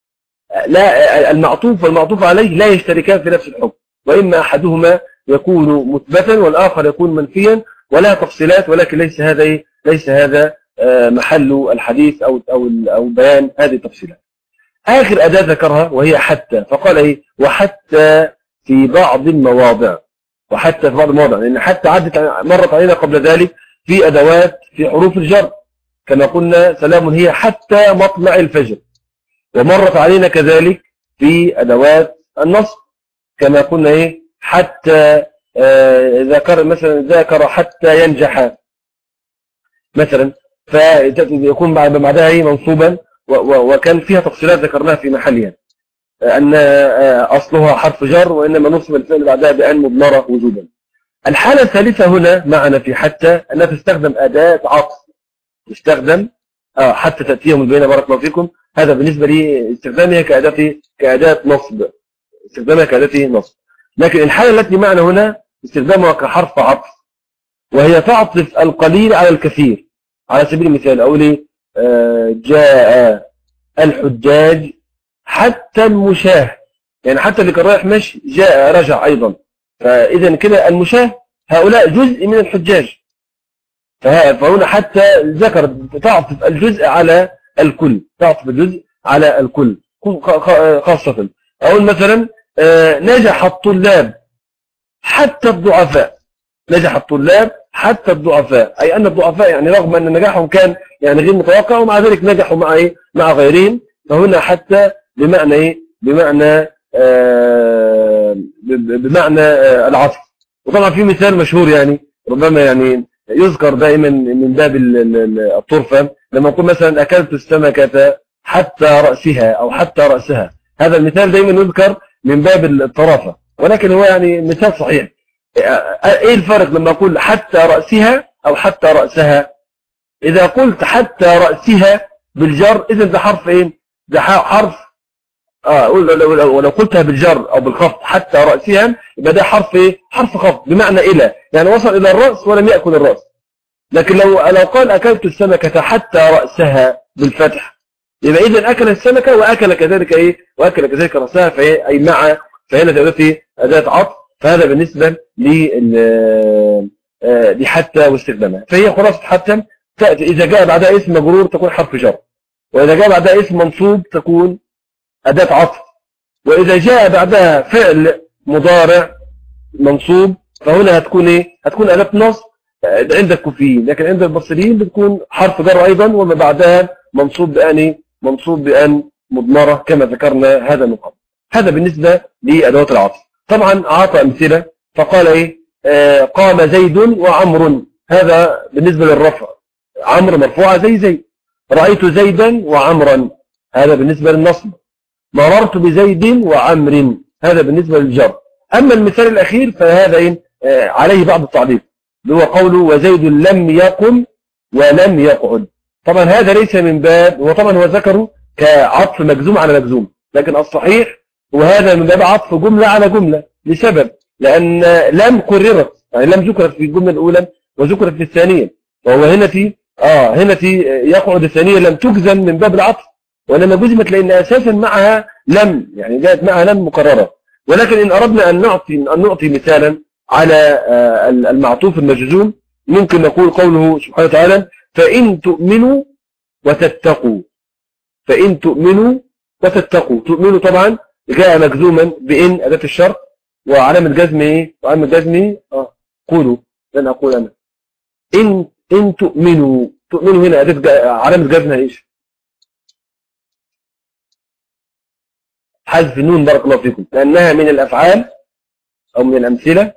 لا المعطوف والمعطوف عليه لا يشتركان في نفس الحكم، وإما أحدهما يكون مثبتا والآخر يكون منفيا، ولا تفصيلات، ولكن ليس هذا إيه؟ ليس هذا محل الحديث أو أو أو بيان هذه التفصيلات. آخر أداة ذكرها وهي حتى، فقال إيه؟ وحتى في بعض المواضع، وحتى في بعض المواضع، لأن حتى عدت مرت علينا قبل ذلك في أدوات في حروف الجر، كما قلنا سلام هي حتى مطلع الفجر، ومرت علينا كذلك في أدوات النصب كما قلنا إيه؟ حتى آه ذكر مثلا ذاكر حتى ينجح مثلا، فيكون بعدها إيه؟ منصوبا، وكان فيها تفصيلات ذكرناها في محلها أن أصلها حرف جر، وإنما نصب الفعل بعدها بأن مضمرة وجوبا. الحالة الثالثة هنا معنا في حتى أنها تستخدم أداة عطف، تستخدم آه حتى تأتيهم البينة بارك الله فيكم. هذا بالنسبة لي استخدامها كأداة كأداة نصب، استخدامها كأداة نصب. لكن الحالة التي معنا هنا استخدامها كحرف عطف، وهي تعطف القليل على الكثير. على سبيل المثال أقول آه جاء الحجاج حتى المشاه، يعني حتى اللي كان رايح مشي جاء رجع أيضا، فإذا كده المشاه هؤلاء جزء من الحجاج، فهنا حتى ذكر تعطف الجزء على الكل، تعطف الجزء على الكل خاصة. أقول مثلا نجح الطلاب حتى الضعفاء، نجح الطلاب حتى الضعفاء، أي أن الضعفاء يعني رغم أن نجاحهم كان يعني غير متوقع ومع ذلك نجحوا مع إيه؟ مع غيرهم. فهنا حتى بمعنى إيه؟ بمعنى آه بمعنى آه العطف. وطبعا في مثال مشهور يعني ربما يعني يذكر دائما من باب الطرفة، لما نقول مثلا أكلت السمكة حتى رأسها أو حتى رأسها، هذا المثال دائما يذكر من باب الطرافة، ولكن هو يعني مثال صحيح. ايه الفرق لما اقول حتى رأسها او حتى رأسها؟ اذا قلت حتى رأسها بالجر اذا ده حرف ايه؟ ده حرف اه ولو قلتها بالجر او بالخفض حتى رأسها يبقى ده حرف ايه؟ حرف خفض بمعنى الى، يعني وصل الى الرأس ولم يأكل الرأس. لكن لو لو قال أكلت السمكة حتى رأسها بالفتح، يبقى إذا أكل السمكة وأكل كذلك إيه وأكل كذلك رأسها، فهي أي مع، فهنا تأتي أداة عطف، فهذا بالنسبة لحتى واستخدامها. فهي خلاصة حتى تأتي إذا جاء بعدها اسم مجرور تكون حرف جر، وإذا جاء بعدها اسم منصوب تكون أداة عطف، وإذا جاء بعدها فعل مضارع منصوب فهنا هتكون إيه؟ هتكون أداة نصب عند الكوفيين، لكن عند البصريين بتكون حرف جر أيضا، وما بعدها منصوب بأن منصوب بأن مضمرة كما ذكرنا هذا من قبل. هذا بالنسبة لأدوات العطف. طبعا أعطى أمثلة فقال إيه آه قام زيد وعمر، هذا بالنسبة للرفع، عمرو مرفوعة زي زيد. رأيت زيدا وعمرا، هذا بالنسبة للنصب. مررت بزيد وعمر، هذا بالنسبة للجر. أما المثال الأخير فهذا إيه آه عليه بعض التعليق، اللي هو قوله وزيد لم يقم ولم يقعد. طبعا هذا ليس من باب، وطبعا هو ذكره كعطف مجزوم على مجزوم، لكن الصحيح وهذا من باب عطف جملة على جملة، لسبب لأن لم قررت، يعني لم ذكرت في الجملة الأولى وذكرت في الثانية، وهو هنا في آه هنا في يقعد الثانية لم تجزم من باب العطف، ولما جزمت لأن أساسا معها لم، يعني جاءت معها لم مقررة. ولكن إن أردنا أن نعطي أن نعطي مثالا على آه المعطوف المجزوم، ممكن نقول قوله سبحانه وتعالى فإن تؤمنوا وتتقوا، فإن تؤمنوا وتتقوا. تؤمنوا طبعا جاء مجزوما بإن أداة الشرط، وعلامة جزم إيه؟ وعلامة جزم إيه؟ آه قولوا، لن أقول أنا. إن إن تؤمنوا، تؤمنوا هنا أداة علامة جزمها إيش؟ حذف النون بارك الله فيكم، لأنها من الأفعال أو من الأمثلة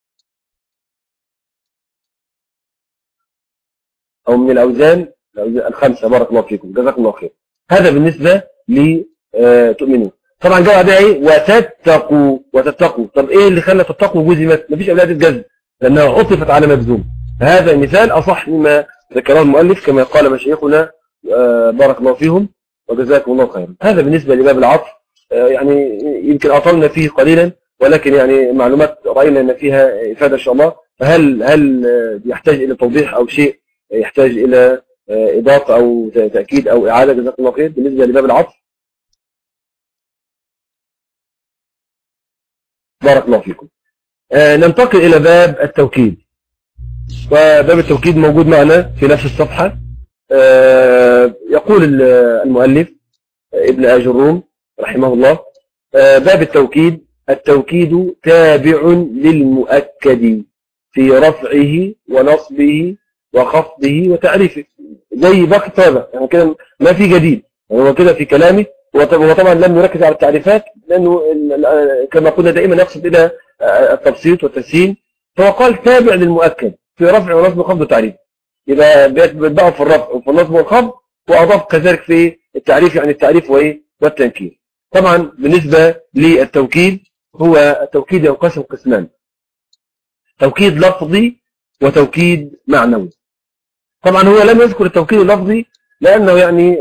أو من الأوزان الخمسة بارك الله فيكم، جزاكم الله خير. هذا بالنسبة لتؤمنوا. طبعا جاء بعدها ايه وتتقوا، وتتقوا. طب ايه اللي خلى تتقوا جزمت؟ مفيش أولاد الجزم لأنها عطفت على مجزوم. فهذا مثال أصح مما ذكره المؤلف كما قال مشايخنا بارك الله فيهم وجزاكم الله خيرا. هذا بالنسبة لباب العطف، يعني يمكن أطلنا فيه قليلا، ولكن يعني معلومات رأينا أن فيها إفادة إن شاء الله. فهل هل يحتاج إلى توضيح أو شيء يحتاج إلى إضافة أو تأكيد أو إعادة؟ جزاكم الله خير. بالنسبة لباب العطف بارك الله فيكم. آه ننتقل إلى باب التوكيد. وباب التوكيد موجود معنا في نفس الصفحة. آه يقول المؤلف ابن آجروم رحمه الله آه باب التوكيد: التوكيد تابع للمؤكد في رفعه ونصبه وخفضه وتعريفه، زي باقي الطابع، يعني كده ما في جديد، يعني هو كده في كلامه. هو طبعا لم يركز على التعريفات لأنه كما قلنا دائما يقصد إلى التبسيط والتسهيل، فهو قال تابع للمؤكد في رفع ونصب وخفض وتعريف، يبقى بيتبعه في الرفع وفي النصب والخفض، وأضاف كذلك في التعريف، يعني التعريف وإيه والتنكير. طبعا بالنسبة للتوكيد، هو التوكيد ينقسم قسمان: توكيد لفظي وتوكيد معنوي. طبعا هو لم يذكر التوكيد اللفظي لأنه يعني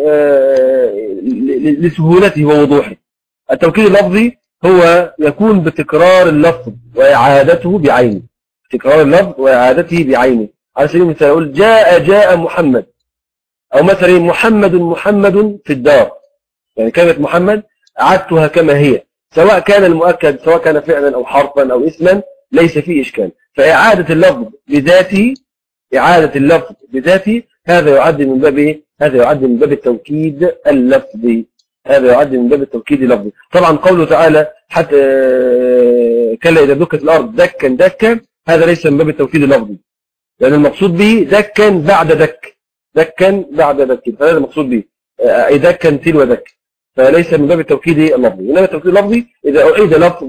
لسهولته ووضوحه. التوكيد اللفظي هو يكون بتكرار اللفظ وإعادته بعينه، تكرار اللفظ وإعادته بعينه. على سبيل المثال يقول جاء جاء محمد، أو مثلا محمد محمد في الدار، يعني كلمة محمد أعدتها كما هي، سواء كان المؤكد سواء كان فعلا أو حرفا أو اسما ليس فيه إشكال. فإعادة اللفظ بذاته، إعادة اللفظ بذاته هذا يعد من باب إيه؟ هذا يعد من باب التوكيد اللفظي، هذا يعد من باب التوكيد اللفظي. طبعا قوله تعالى حتى كلا إذا دكت الأرض دكا دكا، هذا ليس من باب التوكيد اللفظي، لأن المقصود به دكا بعد دك، دكا بعد دك، فهذا المقصود به أي دكا تلو دك، فليس من باب التوكيد اللفظي. إنما التوكيد اللفظي إذا أعيد لفظ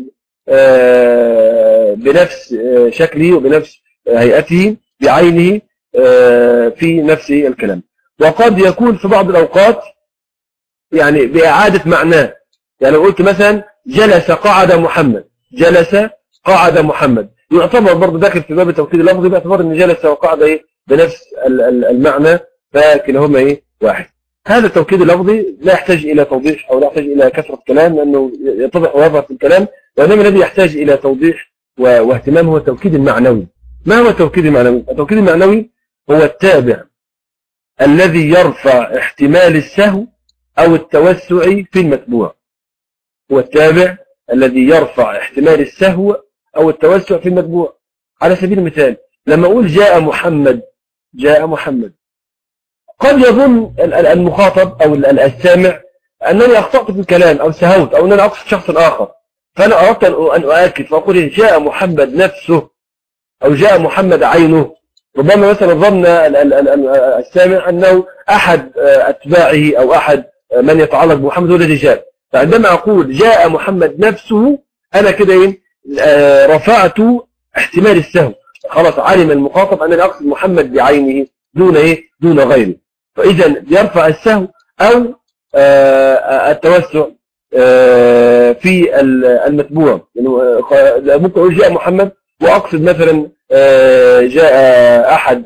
بنفس شكله وبنفس هيئته بعينه في نفس الكلام. وقد يكون في بعض الأوقات يعني بإعادة معناه، يعني لو قلت مثلا جلس قعد محمد، جلس قعد محمد، يعتبر برضه داخل في باب التوكيد اللفظي باعتبار ان جلس وقعد ايه بنفس المعنى، فكلاهما ايه واحد. هذا التوكيد اللفظي لا يحتاج الى توضيح او لا يحتاج الى كثرة كلام لانه يتضح ويظهر في الكلام، وانما الذي يحتاج الى توضيح واهتمام هو التوكيد المعنوي. ما هو التوكيد المعنوي؟ التوكيد المعنوي هو التابع الذي يرفع احتمال السهو أو التوسع في المتبوع. هو التابع الذي يرفع احتمال السهو أو التوسع في المتبوع. على سبيل المثال لما أقول جاء محمد، جاء محمد، قد يظن المخاطب أو السامع أنني أخطأت في الكلام أو سهوت أو أنني أقصد شخص آخر، فأنا أردت أن أؤكد فأقول جاء محمد نفسه أو جاء محمد عينه. ربما مثلا ظن السامع أنه أحد أتباعه أو أحد من يتعلق بمحمد هو الذي جاء، فعندما أقول جاء محمد نفسه أنا كده رفعت احتمال السهو، خلاص علم المخاطب أنني أقصد محمد بعينه دون إيه دون غيره. فإذا يرفع السهو أو التوسع في المتبوع. يعني ممكن أقول جاء محمد وأقصد مثلا جاء أحد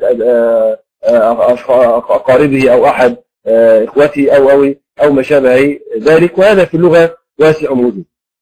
أقاربه أو أحد إخوته أو أو أو ما شابه ذلك، وهذا في اللغة واسع موجود.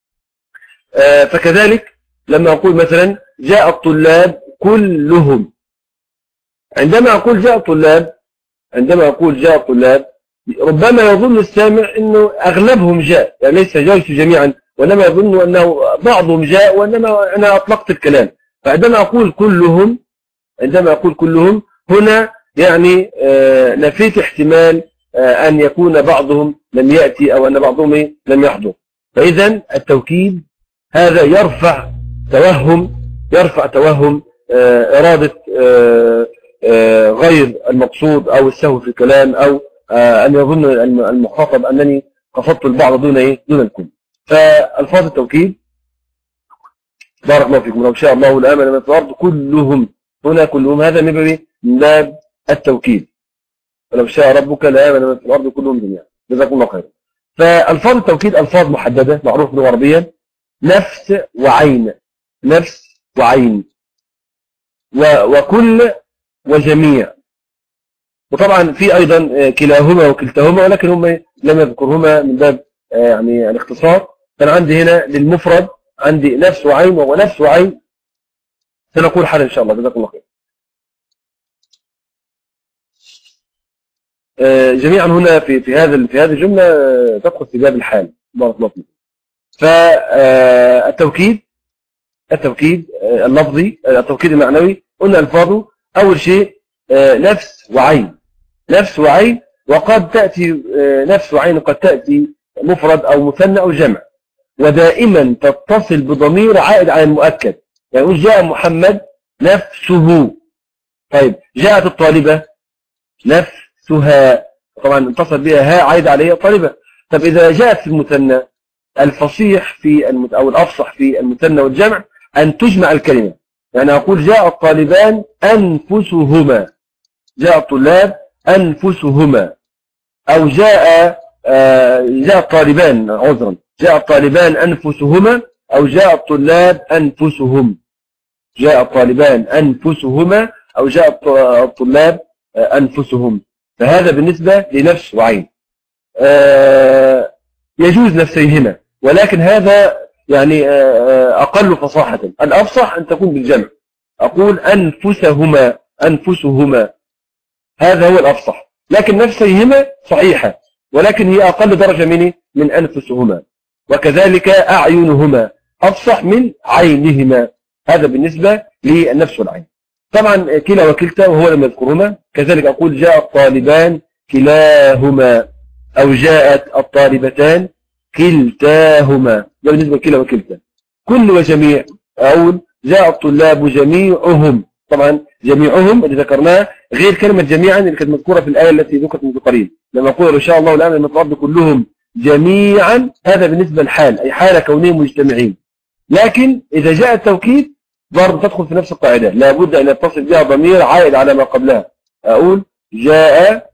فكذلك لما أقول مثلا جاء الطلاب كلهم، عندما أقول جاء الطلاب عندما أقول جاء الطلاب ربما يظن السامع أنه أغلبهم جاء، يعني ليس جاءوا جميعا، وإنما يظن أنه بعضهم جاء وإنما أنا أطلقت الكلام. فعندما أقول كلهم عندما أقول كلهم هنا يعني نفيت احتمال أن يكون بعضهم لم يأتي أو أن بعضهم لم يحضر. فإذا التوكيد هذا يرفع توهم يرفع توهم إرادة غير المقصود أو السهو في الكلام أو أن يظن المخاطب أنني قصدت البعض دون إيه دون الكل. فالفاظ التوكيد بارك الله فيكم لو شاء الله لآمن من في الأرض كلهم، هنا كلهم هذا من باب التوكيد، ولو شاء ربك لآمن من في الأرض كلهم جميعا. جزاكم الله خيرا. فالفاظ التوكيد ألفاظ محددة معروف باللغة العربية، نفس وعين، نفس وعين وكل وجميع. وطبعا في أيضا كلاهما وكلتهما، ولكن هم لم يذكرهما من باب يعني الاختصار. كان عندي هنا للمفرد عندي نفس وعين ونفس وعين، سنقول حالا إن شاء الله. جزاكم الله خير. جميعا هنا في في هذا في هذه الجملة تدخل في باب الحال. بارك الله فيكم. فالتوكيد التوكيد اللفظي، التوكيد المعنوي، قلنا الفاظه أول شيء نفس وعين، نفس وعين، وقد تأتي نفس وعين قد تأتي مفرد أو مثنى أو جمع، ودائما تتصل بضمير عائد على المؤكد. يعني يقول جاء محمد نفسه، طيب جاءت الطالبة نفسها، طبعا اتصل بها ها عائد عليها طالبة. طب إذا جاءت في المثنى الفصيح في المت... أو الأفصح في المثنى والجمع أن تجمع الكلمة. يعني أقول جاء الطالبان أنفسهما، جاء الطلاب أنفسهما، أو جاء آه جاء الطالبان عذرا جاء الطالبان أنفسهما، أو جاء الطلاب أنفسهم، جاء الطالبان أنفسهما أو جاء الطلاب أنفسهم. فهذا بالنسبة لنفس وعين. آه يجوز نفسيهما، ولكن هذا يعني أقل فصاحة. الأفصح أن تكون بالجمع، أقول أنفسهما أنفسهما، هذا هو الأفصح. لكن نفسيهما صحيحة، ولكن هي أقل درجة من من أنفسهما. وكذلك أعينهما أفصح من عينهما، هذا بالنسبة للنفس والعين. طبعا كلا وكلتا وهو لم يذكرهما. كذلك أقول جاء الطالبان كلاهما، أو جاءت الطالبتان كلتاهما، ده بالنسبة كلا وكلتا. كل وجميع أقول جاء الطلاب جميعهم، طبعا جميعهم اللي ذكرناه غير كلمة جميعا اللي كانت مذكورة في الآية التي ذكرت منذ قليل. لما أقول إن شاء الله الآن لما الأرض كلهم جميعا، هذا بالنسبة للحال، أي حال كونهم مجتمعين. لكن إذا جاء التوكيد برضه تدخل في نفس القاعدة، لابد أن يتصل بها ضمير عائد على ما قبلها. أقول جاء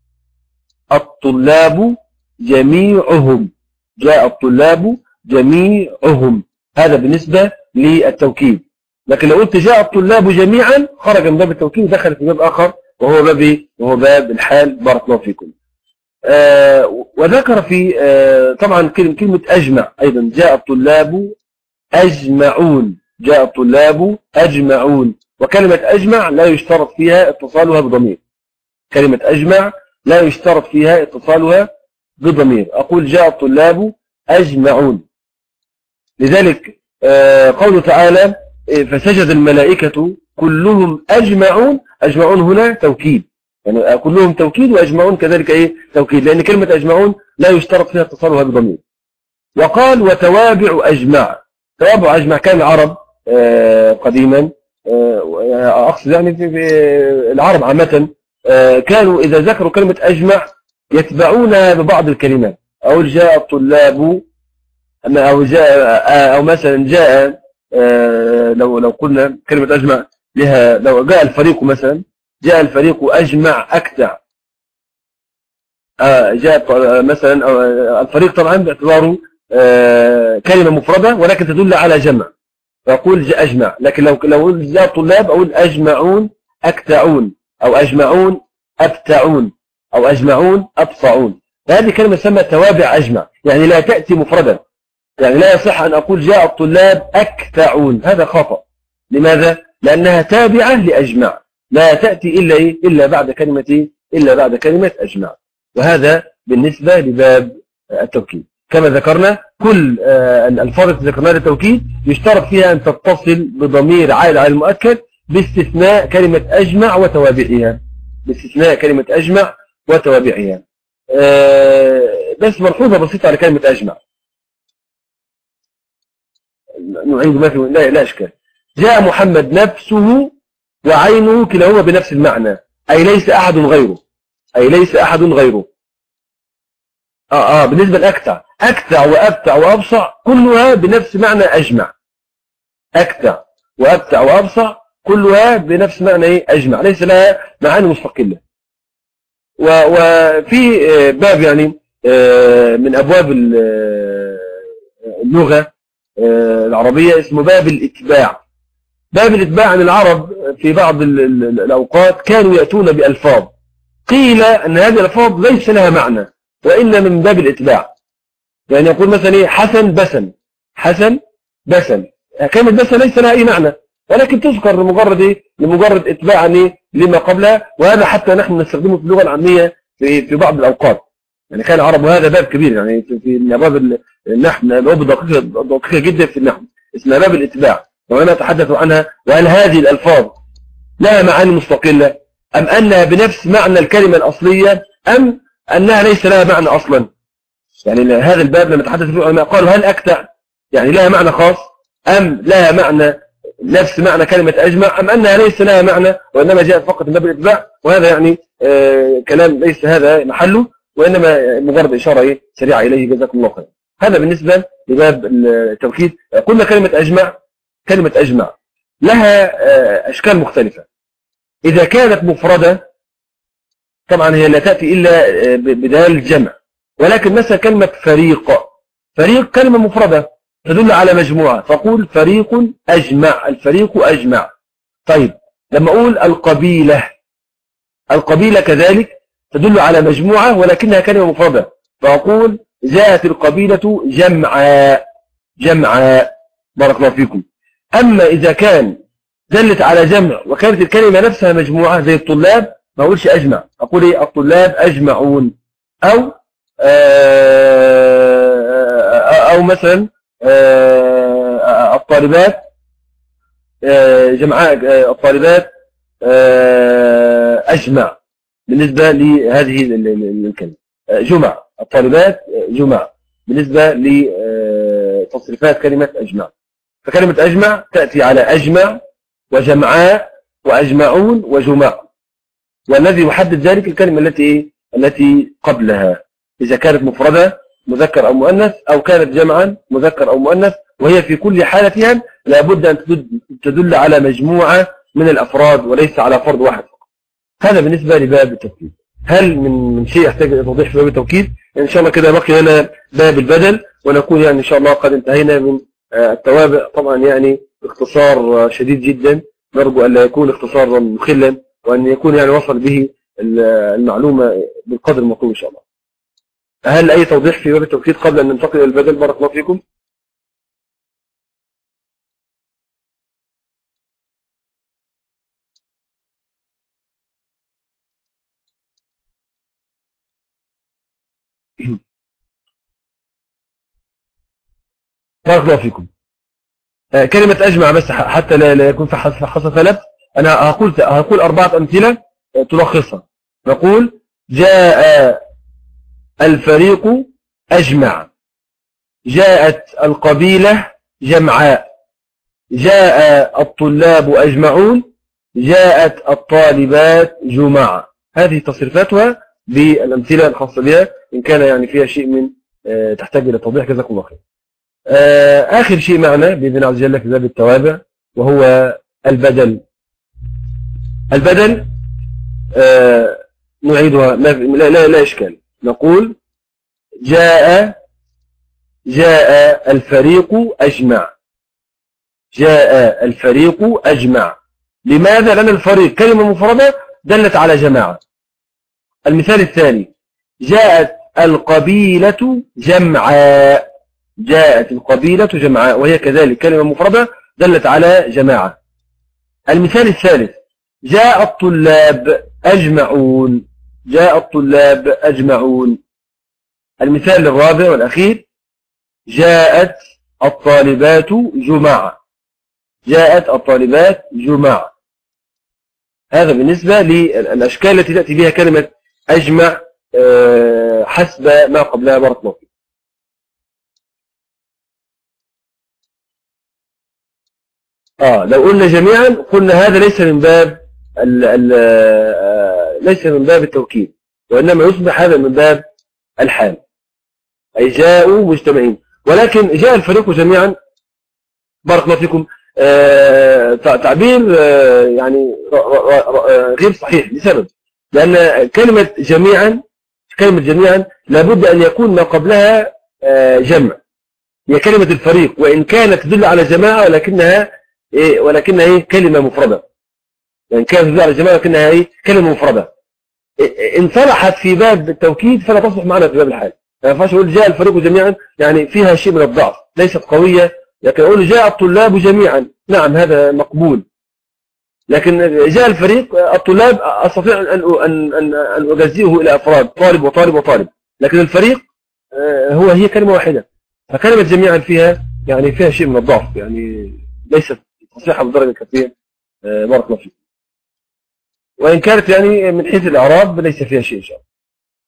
الطلاب جميعهم، جاء الطلاب جميعهم، هذا بالنسبة للتوكيد. لكن لو قلت جاء الطلاب جميعا خرج من باب التوكيد ودخل في باب آخر وهو باب وهو باب الحال. بارك الله فيكم. آه وذكر في آه طبعا كلمة أجمع أيضا، جاء الطلاب أجمعون، جاء الطلاب أجمعون، وكلمة أجمع لا يشترط فيها اتصالها بضمير. كلمة أجمع لا يشترط فيها اتصالها بضمير. أقول جاء الطلاب أجمعون. لذلك قوله تعالى فسجد الملائكة كلهم أجمعون. أجمعون هنا توكيد، يعني كلهم توكيد، وأجمعون كذلك إيه توكيد، لأن كلمة أجمعون لا يشترط فيها اتصالها بضمير. وقال وتوابع أجمع. توابع أجمع كان العرب قديما، أقصد يعني في العرب عامة، كانوا إذا ذكروا كلمة أجمع يتبعونها ببعض الكلمات. أو جاء الطلاب، أو جاء، أو مثلا جاء، لو لو قلنا كلمة أجمع لها، لو جاء الفريق مثلا، جاء الفريق أجمع أكتع. جاء مثلا الفريق طبعا باعتباره كلمة مفردة ولكن تدل على جمع، فأقول جاء أجمع. لكن لو لو جاء الطلاب أقول أجمعون أكتعون، أو أجمعون أبتعون، أو أجمعون أبصعون. هذه كلمة تسمى توابع أجمع، يعني لا تأتي مفردا. يعني لا يصح أن أقول جاء الطلاب أكتعون، هذا خطأ. لماذا؟ لأنها تابعة لأجمع، لا تأتي إلا إيه؟ إلا بعد كلمة إيه؟ إلا بعد كلمة أجمع. وهذا بالنسبة لباب التوكيد. كما ذكرنا كل الألفاظ التي ذكرناها للتوكيد يشترط فيها أن تتصل بضمير عائد على المؤكد، باستثناء كلمة أجمع وتوابعها، باستثناء كلمة أجمع وتوابعها. بس ملحوظة بسيطة على كلمة أجمع، نعيد ما في، لا, لا إشكال. جاء محمد نفسه وعينه كلاهما بنفس المعنى، أي ليس أحد غيره، أي ليس أحد غيره. آه آه بالنسبة لأكتع، أكتع وأبتع وأبصع كلها بنفس معنى أجمع. أكتع وأبتع وأبصع كلها بنفس معنى إيه؟ أجمع، ليس لها معاني مستقلة. وفي باب يعني من أبواب اللغة العربية اسمه باب الإتباع. باب الإتباع عن العرب في بعض الأوقات كانوا يأتون بألفاظ قيل أن هذه الألفاظ ليس لها معنى وإن من باب الإتباع. يعني يقول مثلا إيه حسن بسن، حسن بسن، كلمة بسن ليس لها أي معنى ولكن تذكر لمجرد إيه؟ لمجرد إتباعا لما قبلها. وهذا حتى نحن نستخدمه في اللغة العامية في في بعض الأوقات. يعني كان العرب، وهذا باب كبير يعني في في باب النحو، باب دقيقة دقيقة جدا في النحو، اسمها باب الإتباع. وأنا أتحدث عنها، وهل هذه الألفاظ لها معاني مستقلة أم أنها بنفس معنى الكلمة الأصلية أم أنها ليس لها معنى أصلا. يعني هذا الباب لما تحدث فيه العلماء قالوا هل أكتع يعني لها معنى خاص أم لها معنى نفس معنى كلمة أجمع أم أنها ليس لها معنى وإنما جاءت فقط من باب الإتباع. وهذا يعني آه كلام ليس هذا محله وإنما مجرد إشارة سريعة إليه، جزاكم الله خير. هذا بالنسبة لباب التوكيد. قلنا كلمة أجمع، كلمة أجمع لها آه أشكال مختلفة. إذا كانت مفردة طبعا هي لا تأتي إلا بدال الجمع، ولكن مثلا كلمة فريق، فريق كلمة مفردة تدل على مجموعة، فقول فريق أجمع، الفريق أجمع. طيب لما أقول القبيلة، القبيلة كذلك تدل على مجموعة ولكنها كلمة مفردة، فأقول جاءت القبيلة جمعاء، جمعاء، بارك الله فيكم. أما إذا كان دلت على جمع وكانت الكلمة نفسها مجموعة زي الطلاب ما أقولش أجمع، أقول إيه الطلاب أجمعون، أو أو مثلا الطالبات جمعاء، الطالبات أجمع بالنسبة لهذه الكلمة، جمع، الطالبات جمع بالنسبة لتصريفات كلمة أجمع. فكلمة أجمع تأتي على أجمع وجمعاء وأجمعون وجمع، والذي يحدد ذلك الكلمة التي التي قبلها إذا كانت مفردة مذكر أو مؤنث أو كانت جمعا مذكر أو مؤنث، وهي في كل حالتها لابد أن تدل على مجموعة من الأفراد وليس على فرد واحد. هذا بالنسبة لباب التوكيد. هل من من شيء يحتاج توضيح في باب التوكيد؟ إن شاء الله كده بقي لنا باب البدل، ونكون يعني إن شاء الله قد انتهينا من التوابع. طبعا يعني اختصار شديد جدا، نرجو أن لا يكون اختصارا مخلا وأن يكون يعني وصل به المعلومة بالقدر المطلوب إن شاء الله. هل أي توضيح في باب التوكيد قبل أن ننتقل إلى البدل؟ بارك الله فيكم. بارك الله فيكم. آه كلمة أجمع بس حتى لا, لا يكون في حصر ثلاث. أنا هقول هقول أربعة أمثلة تلخصها. نقول جاء الفريق أجمع، جاءت القبيلة جمعاء، جاء الطلاب أجمعون، جاءت الطالبات جمعاء. هذه تصريفاتها بالأمثلة الخاصة بها، إن كان يعني فيها شيء من تحتاج إلى توضيح جزاكم الله خير. آخر شيء معنا بإذن الله عز وجل في باب التوابع وهو البدل. البدل نعيدها لا, لا, لا إشكال. نقول جاء جاء الفريق أجمع، جاء الفريق أجمع. لماذا؟ لأن الفريق كلمة مفردة دلت على جماعة. المثال الثاني جاءت القبيلة جمعاء، جاءت القبيلة جمعاء وهي كذلك كلمة مفردة دلت على جماعة. المثال الثالث جاء الطلاب أجمعون، جاء الطلاب أجمعون. المثال الرابع والأخير جاءت الطالبات جمعة، جاءت الطالبات جمعة. هذا بالنسبة للأشكال التي تأتي بها كلمة أجمع حسب ما قبلها. بارك الله فيك. آه لو قلنا جميعا قلنا هذا ليس من باب ال ال ليس من باب التوكيد، وإنما يصبح هذا من باب الحال، أي جاءوا مجتمعين. ولكن جاء الفريق جميعا بارك الله فيكم آه تعبير آه يعني غير صحيح لسبب، لأن كلمة جميعا كلمة جميعا لابد أن يكون ما قبلها آه جمع. هي كلمة الفريق وإن كانت تدل على جماعة ولكنها إيه ولكنها إيه كلمة مفردة، وإن كانت تدل على جماعة ولكنها إيه كلمة مفردة. إيه إن صلحت في باب التوكيد فلا تصلح معنا في باب الحال. ما ينفعش أقول جاء الفريق جميعا يعني فيها شيء من الضعف، ليست قوية. لكن أقول جاء الطلاب جميعا، نعم هذا مقبول. لكن جاء الفريق الطلاب أستطيع أن أن أن أن أجزئه إلى أفراد، طالب وطالب وطالب. لكن الفريق هو هي كلمة واحدة، فكلمة جميعا فيها يعني فيها شيء من الضعف، يعني ليست تصحيحة بالدرجة الكافية. بارك الله فيك. وإن كانت يعني من حيث الإعراب ليس فيها شيء إن شاء الله.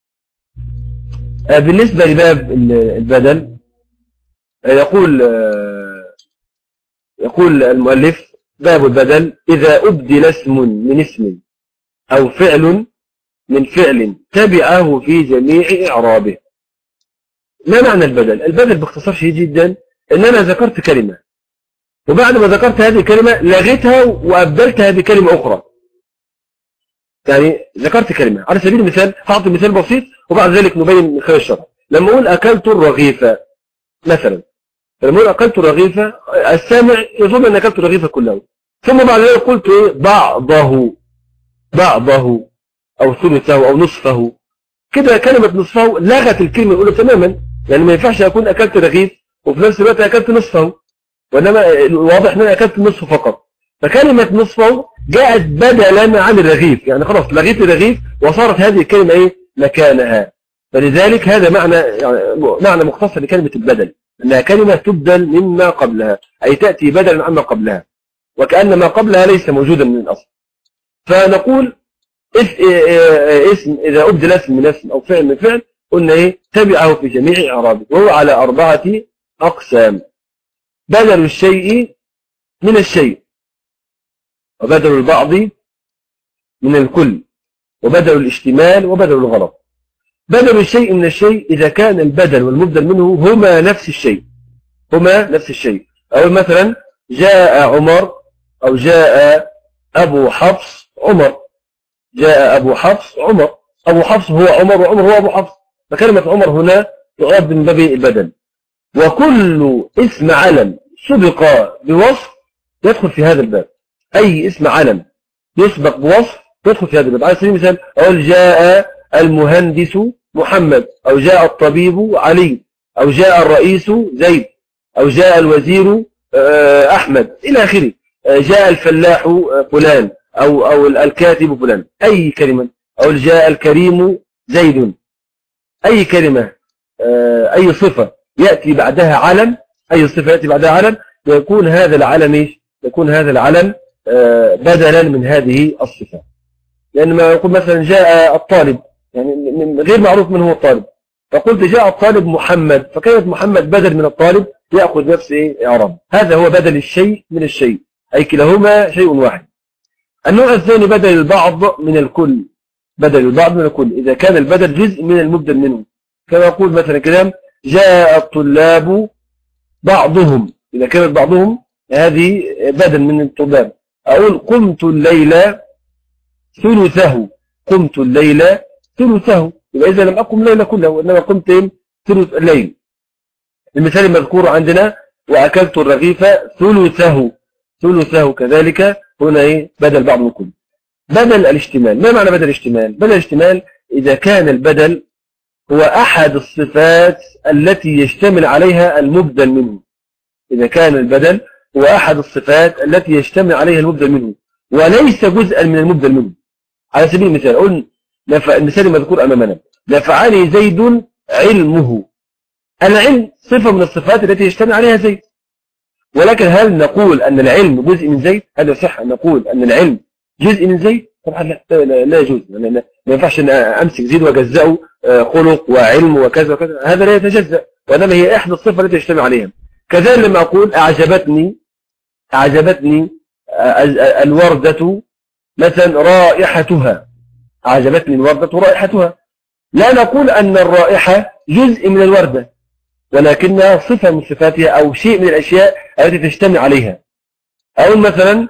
بالنسبة لباب البدل يقول يقول المؤلف باب البدل إذا أبدل اسم من اسم أو فعل من فعل تبعه في جميع إعرابه. ما معنى البدل؟ البدل باختصار شديد جدا إن أنا ذكرت كلمة وبعد ما ذكرت هذه الكلمة لغيتها وأبدلتها بكلمة أخرى. يعني ذكرت كلمة على سبيل المثال، هعطي مثال بسيط وبعد ذلك نبين من خلال الشرح. لما أقول أكلت الرغيف مثلا، لما أقول أكلت الرغيف السامع يظن أن أكلت الرغيف كله، ثم بعد ذلك قلت إيه بعضه بعضه أو ثلثه أو نصفه. كده كلمة نصفه لغت الكلمة الأولى تماما. يعني ما ينفعش أكون أكلت رغيف وفي نفس الوقت أكلت نصفه، وإنما واضح أن أنا أكلت النصف فقط. فكلمة نصفه جاءت بدلا عن الرغيف، يعني خلاص لغيت الرغيف وصارت هذه الكلمة إيه مكانها. فلذلك هذا معنى يعني معنى مختصر لكلمة البدل، أنها كلمة تبدل مما قبلها، أي تأتي بدلا عما قبلها وكأن ما قبلها ليس موجودا من الأصل. فنقول اسم إذا أبدل اسم من اسم أو فعل من فعل قلنا إيه تبعه في جميع إعرابه، وهو على أربعة أقسام: بدل الشيء من الشيء، وبدل البعض من الكل، وبدل الاشتمال، وبدل الغرض. بدل الشيء من الشيء إذا كان البدل والمبدل منه هما نفس الشيء، هما نفس الشيء. أو مثلا جاء عمر أو جاء أبو حفص عمر، جاء أبو حفص عمر، أبو حفص هو عمر وعمر هو أبو حفص، فكلمة عمر هنا تعرب من باب البدل. وكل اسم علم سبق بوصف يدخل في هذا الباب، أي اسم علم يسبق بوصف يدخل في هذا الباب. على سبيل المثال أقول جاء المهندس محمد، أو جاء الطبيب علي، أو جاء الرئيس زيد، أو جاء الوزير أحمد إلى آخره. جاء الفلاح فلان، أو أو الكاتب فلان، أي كلمة. أو جاء الكريم زيد، أي كلمة أي صفة يأتي بعدها علم أي صفة يأتي بعدها علم ويكون هذا العلم إيش؟ يكون هذا العلم بدلا من هذه الصفة. لأن ما يقول مثلا جاء الطالب، يعني غير معروف من هو الطالب، فقلت جاء الطالب محمد، فكانت محمد بدل من الطالب يأخذ نفس إيه؟ إعراب. هذا هو بدل الشيء من الشيء، أي كلاهما شيء واحد. النوع الثاني بدل البعض من الكل، بدل البعض من الكل إذا كان البدل جزء من المبدل منه، كما يقول مثلا كلام جاء الطلاب بعضهم، إذا كانت بعضهم هذه بدل من الطلاب. أقول قمت الليلة ثلثه، قمت الليلة ثلثه، يبقى إذا لم أقم الليلة كله وإنما قمت ثلث الليل. المثال المذكور عندنا وأكلت الرغيف ثلثه، ثلثه كذلك هنا إيه؟ بدل بعض من كل. بدل الاشتمال، ما معنى بدل الاشتمال؟ بدل الاشتمال إذا كان البدل هو أحد الصفات التي يشتمل عليها المبدل منه، إذا كان البدل هو أحد الصفات التي يشتمل عليها المبدل منه وليس جزءا من المبدل منه. على سبيل المثال قلنا المثال المذكور أمامنا نفعني زيد علمه، العلم صفة من الصفات التي يشتمل عليها زيد، ولكن هل نقول أن العلم جزء من زيد؟ هل يصح أن نقول أن العلم جزء من زيد؟ طبعا لا, لا, لا يجوز، ما ينفعش أن أمسك زيد وأجزأه خلق وعلم وكذا وكذا، هذا لا يتجزأ، وإنما هي إحدى الصفة التي يشتمل عليها. كذلك لما أقول أعجبتني أعجبتني الوردة مثلا رائحتها، أعجبتني الوردة رائحتها، لا نقول أن الرائحة جزء من الوردة ولكنها صفة من صفاتها أو شيء من الأشياء التي تشتمل عليها. أو مثلا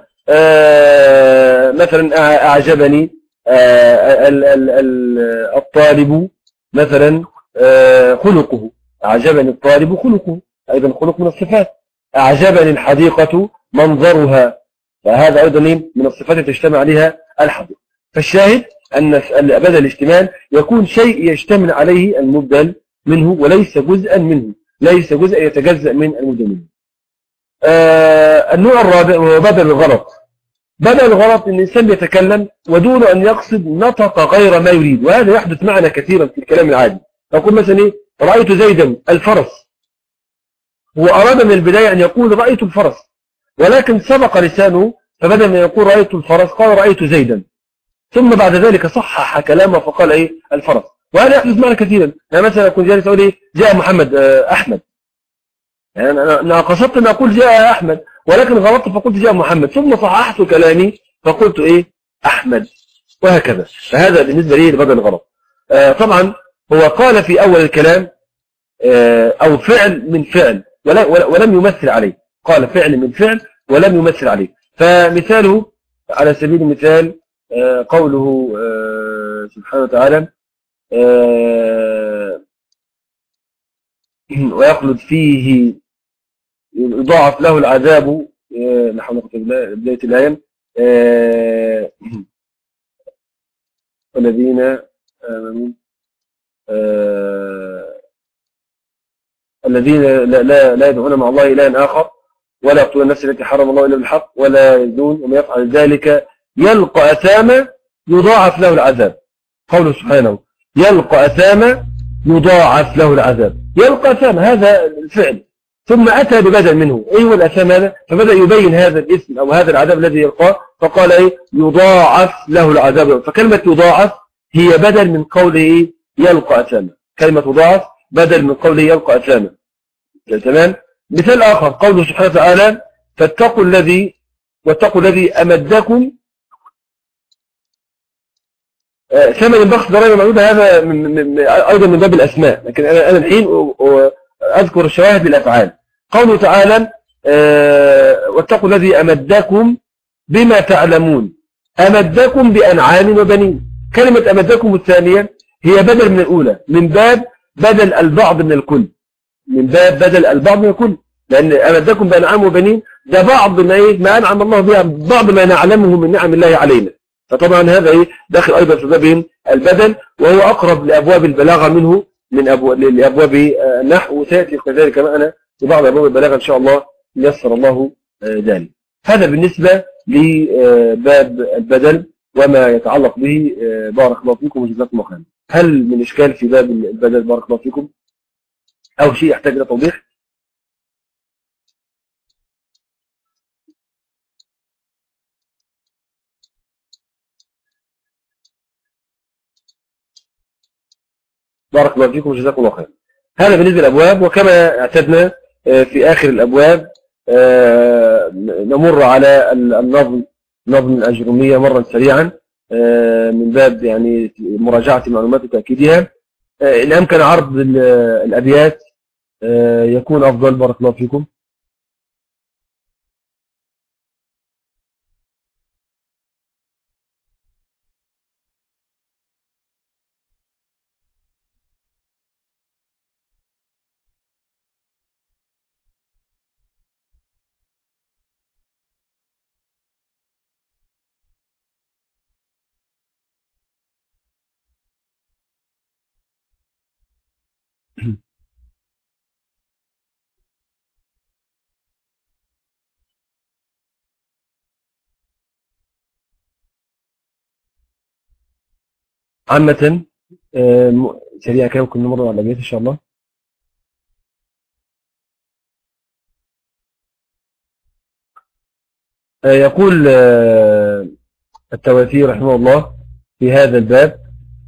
آه مثلا أعجبني آه ال ال ال الطالب مثلا آه خلقه، أعجبني الطالب خلقه، أيضا خلق من الصفات. أعجبني الحديقة منظرها، فهذا أيضا من الصفات التي تشتمل عليها الحديقة. فالشاهد أن بدل الاشتمال يكون شيء يشتمل عليه المبدل منه وليس جزءا منه، ليس جزء يتجزأ من المبدل منه. آه النوع الرابع هو بدل الغلط. بدل الغلط ان الانسان يتكلم ودون ان يقصد نطق غير ما يريد، وهذا يحدث معنا كثيرا في الكلام العادي. نقول مثلا ايه رأيت زيدا الفرس، هو أراد من البداية أن يقول رأيت الفرس، ولكن سبق لسانه فبدل ما يقول رأيت الفرس قال رأيت زيدا، ثم بعد ذلك صحح كلامه فقال ايه الفرس. وهذا يحدث معنا كثيرا. يعني مثلا أكون جالس أقول ايه جاء محمد أحمد، يعني أنا قصدت أن أقول جاء أحمد ولكن غلطت فقلت جاء محمد، ثم صححت كلامي فقلت إيه أحمد، وهكذا. فهذا بالنسبة لي لبدل الغلط. آه طبعا هو قال في أول الكلام آه أو فعل من فعل ولم يمثل عليه، قال فعل من فعل ولم يمثل عليه. فمثاله على سبيل المثال آه قوله آه سبحانه وتعالى آه ويخلد فيه يضاعف له العذاب، نحن نقرأ بداية الآية والذين آمنوا الذين لا, لا, لا يدعون مع الله إلها آخر ولا يقتلون النفس التي حرم الله إلا بالحق ولا يزنون ومن يفعل ذلك يلقى أثاما يضاعف له العذاب. قوله سبحانه يلقى أثاما يضاعف له العذاب، يلقى أثاما هذا الفعل ثم أتى ببدل منه إيه هو الأثام هذا، فبدأ يبين هذا الاسم أو هذا العذاب الذي يلقاه فقال إيه يضاعف له العذاب. فكلمة يضاعف هي بدل من قوله إيه يلقى أثاما، كلمة يضاعف بدل من قوله يلقى أثاما. تمام. مثال آخر قوله سبحانه وتعالى فاتقوا الذي واتقوا الذي أمدكم ثمن بخس ضرائب معدودة، هذا من من أيضا من باب الأسماء، لكن أنا أنا الحين أذكر الشواهد بالأفعال. قوله تعالى أه واتقوا الذي أمدكم بما تعلمون، أمدكم بأنعام وبنين. كلمة أمدكم الثانية هي بدل من الأولى من باب بدل البعض من الكل، من باب بدل البعض من الكل، لأن أمدكم بأنعام وبنين ده بعض ما إيه ما أنعم الله بها، بعض ما نعلمه من نعم الله علينا. فطبعا هذا إيه داخل أيضا في باب البدل، وهو أقرب لأبواب البلاغة منه من أبواب لأبواب النحو، وسيأتي كذلك معنا في بعض أبواب البلاغة إن شاء الله يسر الله ذلك. هذا بالنسبة لباب البدل وما يتعلق به. بارك الله فيكم وجزاكم الله خيرا. هل من إشكال في باب البدل بارك الله فيكم أو شيء يحتاج إلى توضيح؟ بارك الله فيكم وجزاكم الله خير. هذا بالنسبة للأبواب. وكما اعتدنا في آخر الأبواب نمر على النظم، نظم الأجرومية مرة سريعا من باب يعني مراجعة معلومات وتأكيدها. إن أمكن عرض الأبيات يكون أفضل. بارك الله فيكم. عامة سريعا كده ممكن نمر على الأبيات إن شاء الله. يقول التوافي رحمه الله في هذا الباب: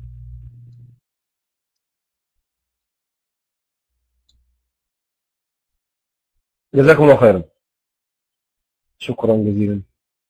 جزاكم الله خيرا. شكرا جزيلا.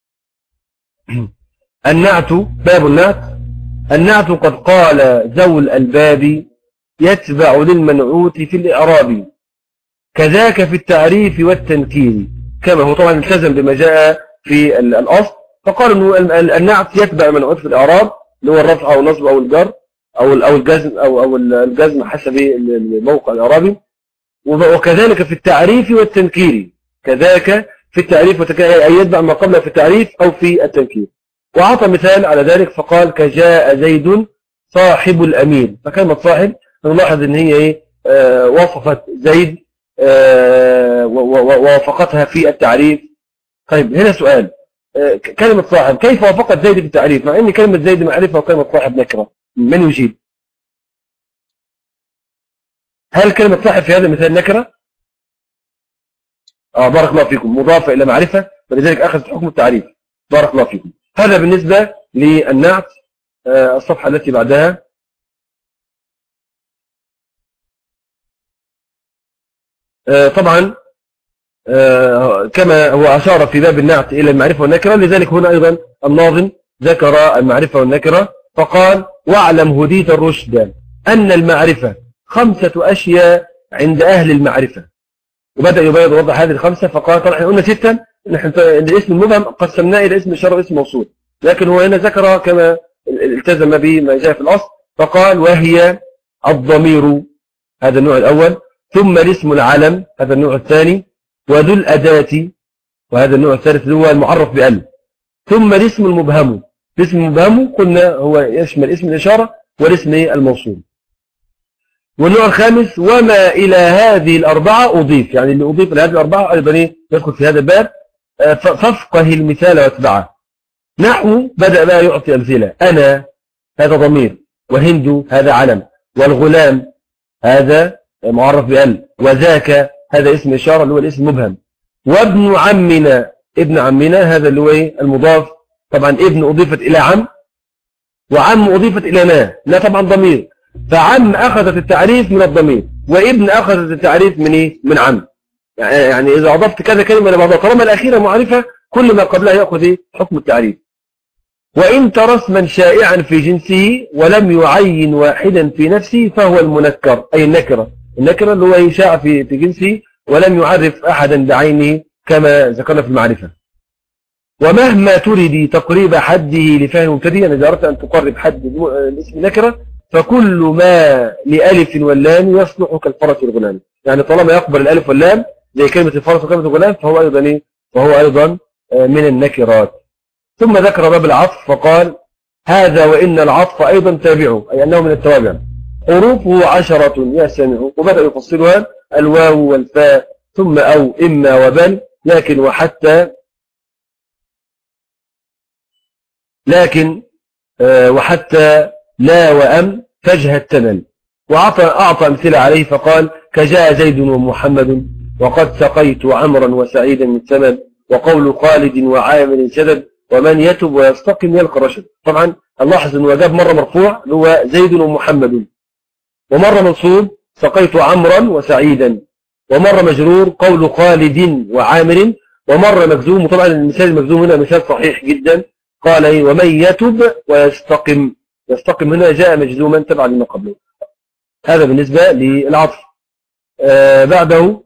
النعت، باب النعت. النعت قد قال ذو الألباب يتبع للمنعوت في الإعراب، كذاك في التعريف والتنكير. كما هو طبعا التزم بما جاء في الأصل، فقال أنه النعت يتبع المنعوت في الإعراب اللي هو الرفع أو النصب أو الجر أو أو الجزم أو أو الجزم حسب الموقع الإعرابي. وكذلك في التعريف والتنكير، كذاك في التعريف والتنكير أي يتبع ما قبله في التعريف أو في التنكير. وعطى مثال على ذلك فقال: كجاء زيد صاحب الأمير. فكلمة صاحب نلاحظ أن هي إيه آه وصفت زيد آه ووافقتها في التعريف. طيب هنا سؤال: آه كلمة صاحب كيف وافقت زيد في التعريف مع أن كلمة زيد معرفة وكلمة صاحب نكرة؟ من يجيب؟ هل كلمة صاحب في هذا المثال نكرة؟ آه بارك الله فيكم، مضافة إلى معرفة فلذلك أخذت حكم التعريف. بارك الله فيكم. هذا بالنسبة للنعت. آه الصفحة التي بعدها: آه طبعا آه كما هو أشار في باب النعت إلى المعرفة والنكرة، لذلك هنا أيضا الناظم ذكر المعرفة والنكرة فقال: واعلم هديت الرشد أن المعرفة خمسة أشياء عند أهل المعرفة. وبدأ يبين وضع هذه الخمسة فقال: طبعا احنا قلنا ستة، نحن الاسم المبهم قسمناه إلى اسم إشارة واسم موصول، لكن هو هنا ذكر كما التزم به ما جاء في الأصل فقال: وهي الضمير، هذا النوع الأول، ثم الاسم العلم، هذا النوع الثاني، وذو الأداة، وهذا النوع الثالث اللي هو المعرف بأل، ثم الاسم المبهم. الاسم المبهم قلنا هو يشمل اسم الإشارة والاسم الموصول. والنوع الخامس: وما إلى هذه الأربعة أضيف، يعني اللي أضيف إلى هذه الأربعة أيضا يدخل في هذا الباب. فافقه المثال واتبعه. نحو بدأ بقى يعطي أمثلة: أنا هذا ضمير، وهند هذا علم، والغلام هذا معرف بأل، وذاك هذا اسم إشارة اللي هو الاسم المبهم، وابن عمنا، ابن عمنا هذا اللي هو المضاف. طبعا ابن أضيفت إلى عم، وعم أضيفت إلى نا، لا طبعا ضمير، فعم أخذت التعريف من الضمير، وابن أخذت التعريف من إيه؟ من عم. يعني إذا أضفت كذا كلمة لبعضها طالما الأخيرة معرفة كل ما قبلها يأخذ إيه؟ حكم التعريف. وإن ترى اسما شائعا في جنسه ولم يعين واحدا في نفسه فهو المنكر، أي النكرة. النكرة اللي هو شاع في في جنسه ولم يعرف أحدا بعينه كما ذكرنا في المعرفة. ومهما تردي تقريب حده لفهم مبتدئ، يعني إذا أردت أن تقرب حد الاسم نكرة فكل ما لألف واللام يصلح كالفرس والغلام، يعني طالما يقبل الألف واللام زي كلمة الفرس وكلمة الغلام فهو أيضا إيه؟ فهو أيضا من النكرات. ثم ذكر باب العطف فقال: هذا وإن العطف أيضا تابعه، أي أنه من التوابع، حروفه عشرة يا سامع. وبدأ يفصلها: الواو والفاء، ثم أو إما وبل، لكن وحتى، لكن آه وحتى لا وأم فجه التمل. وأعطى أعطى أمثلة عليه فقال: كجاء زيد ومحمد، وقد سقيت عمرا وسعيدا من ثمن، وقول خالد وعامر سدد، ومن يتب ويستقم يلقى رشد. طبعا نلاحظ أنه جاب مرة مرفوع اللي هو زيد ومحمد، ومرة منصوب سقيت عمرا وسعيدا، ومرة مجرور قول خالد وعامر، ومرة مجزوم. وطبعا المثال المجزوم هنا مثال صحيح جدا، قال ايه ومن يتب ويستقم. يستقم هنا جاء مجزوما تبعا لما قبله. هذا بالنسبة للعطف. آه بعده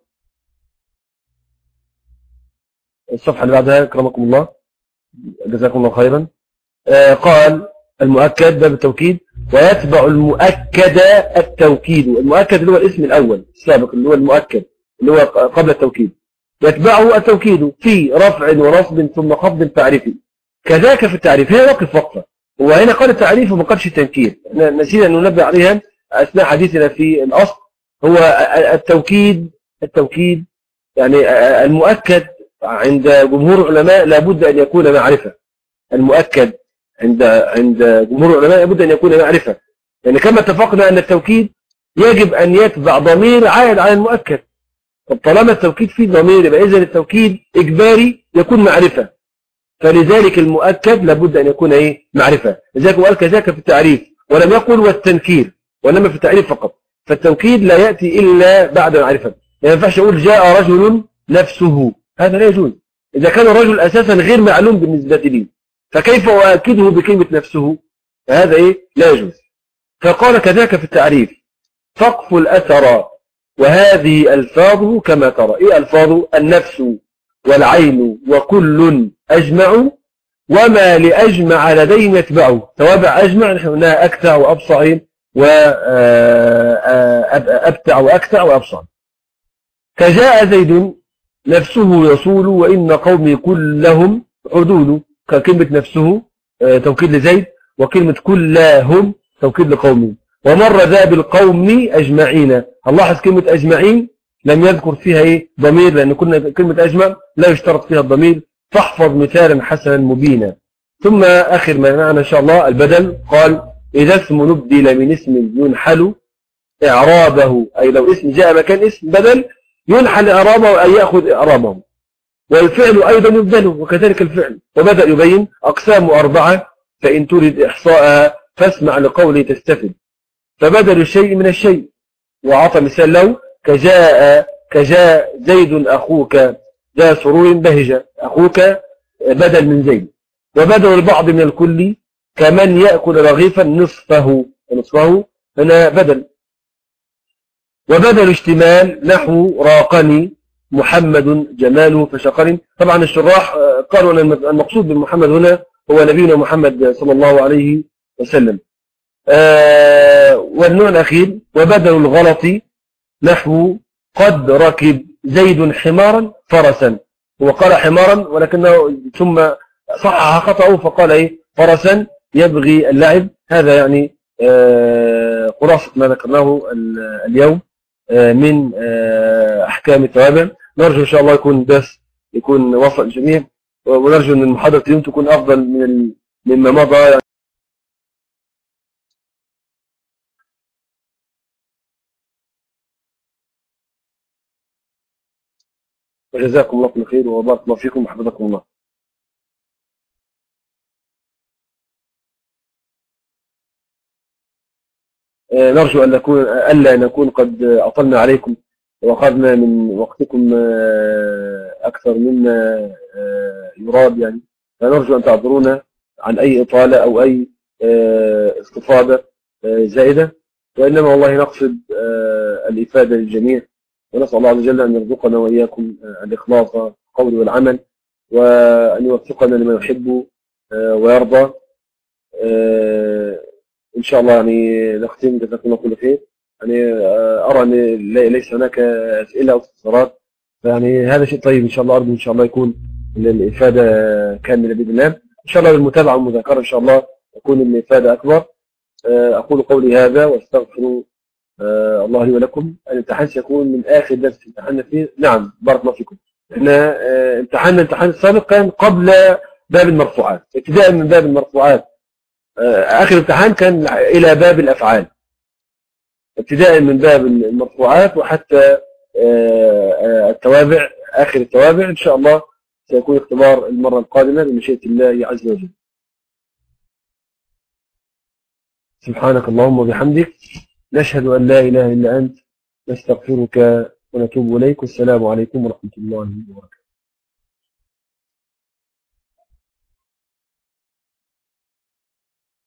الصفحة اللي بعدها كرمكم الله جزاكم الله خيرا. آه قال المؤكد باب التوكيد، ويتبع المؤكد التوكيد. المؤكد اللي هو الاسم الأول السابق اللي هو المؤكد اللي هو قبل التوكيد، يتبعه التوكيد في رفع ونصب ثم خفض تعريفي. كذاك في التعريف. هي وقف وقفة. هو هنا قال التعريف وما قالش التنكير، نسينا أن ننبه عليها أثناء حديثنا في الأصل. هو التوكيد التوكيد يعني المؤكد عند جمهور العلماء لابد أن يكون معرفة. المؤكد عند عند جمهور العلماء لابد أن يكون معرفة، يعني كما اتفقنا أن التوكيد يجب أن يتبع ضمير عائد على المؤكد. طب طالما التوكيد فيه ضمير يبقى إذن التوكيد إجباري يكون معرفة، فلذلك المؤكد لابد أن يكون إيه معرفة. لذلك وقال كذاك في التعريف، ولم يقل والتنكير، وإنما في التعريف فقط. فالتوكيد لا يأتي إلا بعد معرفة. يعني ما ينفعش أقول جاء رجل نفسه، هذا لا يجوز إذا كان الرجل أساسا غير معلوم بالنسبة لي، فكيف أؤكده بكلمة نفسه؟ فهذا إيه لا يجوز. فقال كذاك في التعريف سقف الأثر، وهذه ألفاظه كما ترى. إيه ألفاظه؟ النفس والعين وكل أجمع، وما لأجمع لديهم يتبعه. توابع أجمع نحن قلناها أكتع وأبصع وأبتع وأكتع وأبصع. كجاء زيد نفسه يصول وإن قومي كلهم عدول. كلمة نفسه توكيد لزيد، وكلمة كلهم توكيد لقومي. ومر ذا بالقوم أجمعين. هنلاحظ كلمة أجمعين لم يذكر فيها إيه ضمير، لأن كنا كلمة أجمع لا يشترط فيها الضمير. فاحفظ مثالا حسنا مبينا. ثم آخر ما معنا إن شاء الله البدل. قال إذا اسم نبدل من اسم ينحل إعرابه، أي لو اسم جاء مكان اسم بدل ينحل إعرابه أي يأخذ إعرابه. والفعل أيضا يبدله وكذلك الفعل. وبدأ يبين أقسام أربعة، فإن تريد إحصاءها فاسمع لقولي تستفد. فبدل الشيء من الشيء، وعطى مثال له كجاء كجاء زيد أخوك ذا سرور بهجة. أخوك بدل من زيد. وبدل البعض من الكل كمن يأكل رغيفا نصفه، نصفه هنا بدل. وبدل اشتمال نحو راقني محمد جماله فشقرني. طبعا الشراح قالوا أن المقصود بالمحمد هنا هو نبينا محمد صلى الله عليه وسلم. آه والنوع الأخير وبدل الغلط نحو قد ركب زيد حمارا فرسا. هو قال حمارا ولكنه ثم صحح خطأه فقال ايه فرسا يبغي اللعب. هذا يعني آه خلاصة ما ذكرناه اليوم آه من آه أحكام التوابع. نرجو إن شاء الله يكون درس يكون وصل الجميع، ونرجو أن المحاضرة اليوم تكون أفضل من مما مضى يعني. وجزاكم الله كل خير وبارك الله فيكم وحفظكم الله. نرجو أن نكون ألا نكون قد أطلنا عليكم وأخذنا من وقتكم أكثر مما يراد يعني، فنرجو أن تعذرونا عن أي إطالة أو أي استفاضة زائدة، وإنما والله نقصد الإفادة للجميع، ونسأل الله عز وجل أن يرزقنا وإياكم الإخلاص في القول والعمل، وأن يوفقنا لما يحب ويرضى. إن شاء الله يعني نختم جزاكم الله كل خير. يعني أرى أن ليس هناك أسئلة أو استفسارات، فيعني هذا شيء طيب. إن شاء الله أرجو إن شاء الله يكون الإفادة كاملة بإذن الله. إن شاء الله بالمتابعة والمذاكرة إن شاء الله تكون الإفادة أكبر. أقول قولي هذا واستغفر الله لي ولكم. الامتحان سيكون من آخر درس امتحاننا فيه. نعم بارك الله فيكم. إحنا امتحاننا الامتحان السابق كان قبل باب المرفوعات، ابتداء من باب المرفوعات. آخر امتحان كان إلى باب الأفعال، ابتداء من باب المرفوعات وحتى التوابع، آخر التوابع. إن شاء الله سيكون اختبار المرة القادمة بمشيئة الله عز وجل. سبحانك اللهم وبحمدك نشهد أن لا إله إلا أنت، نستغفرك ونتوب إليك. والسلام عليكم ورحمة الله وبركاته.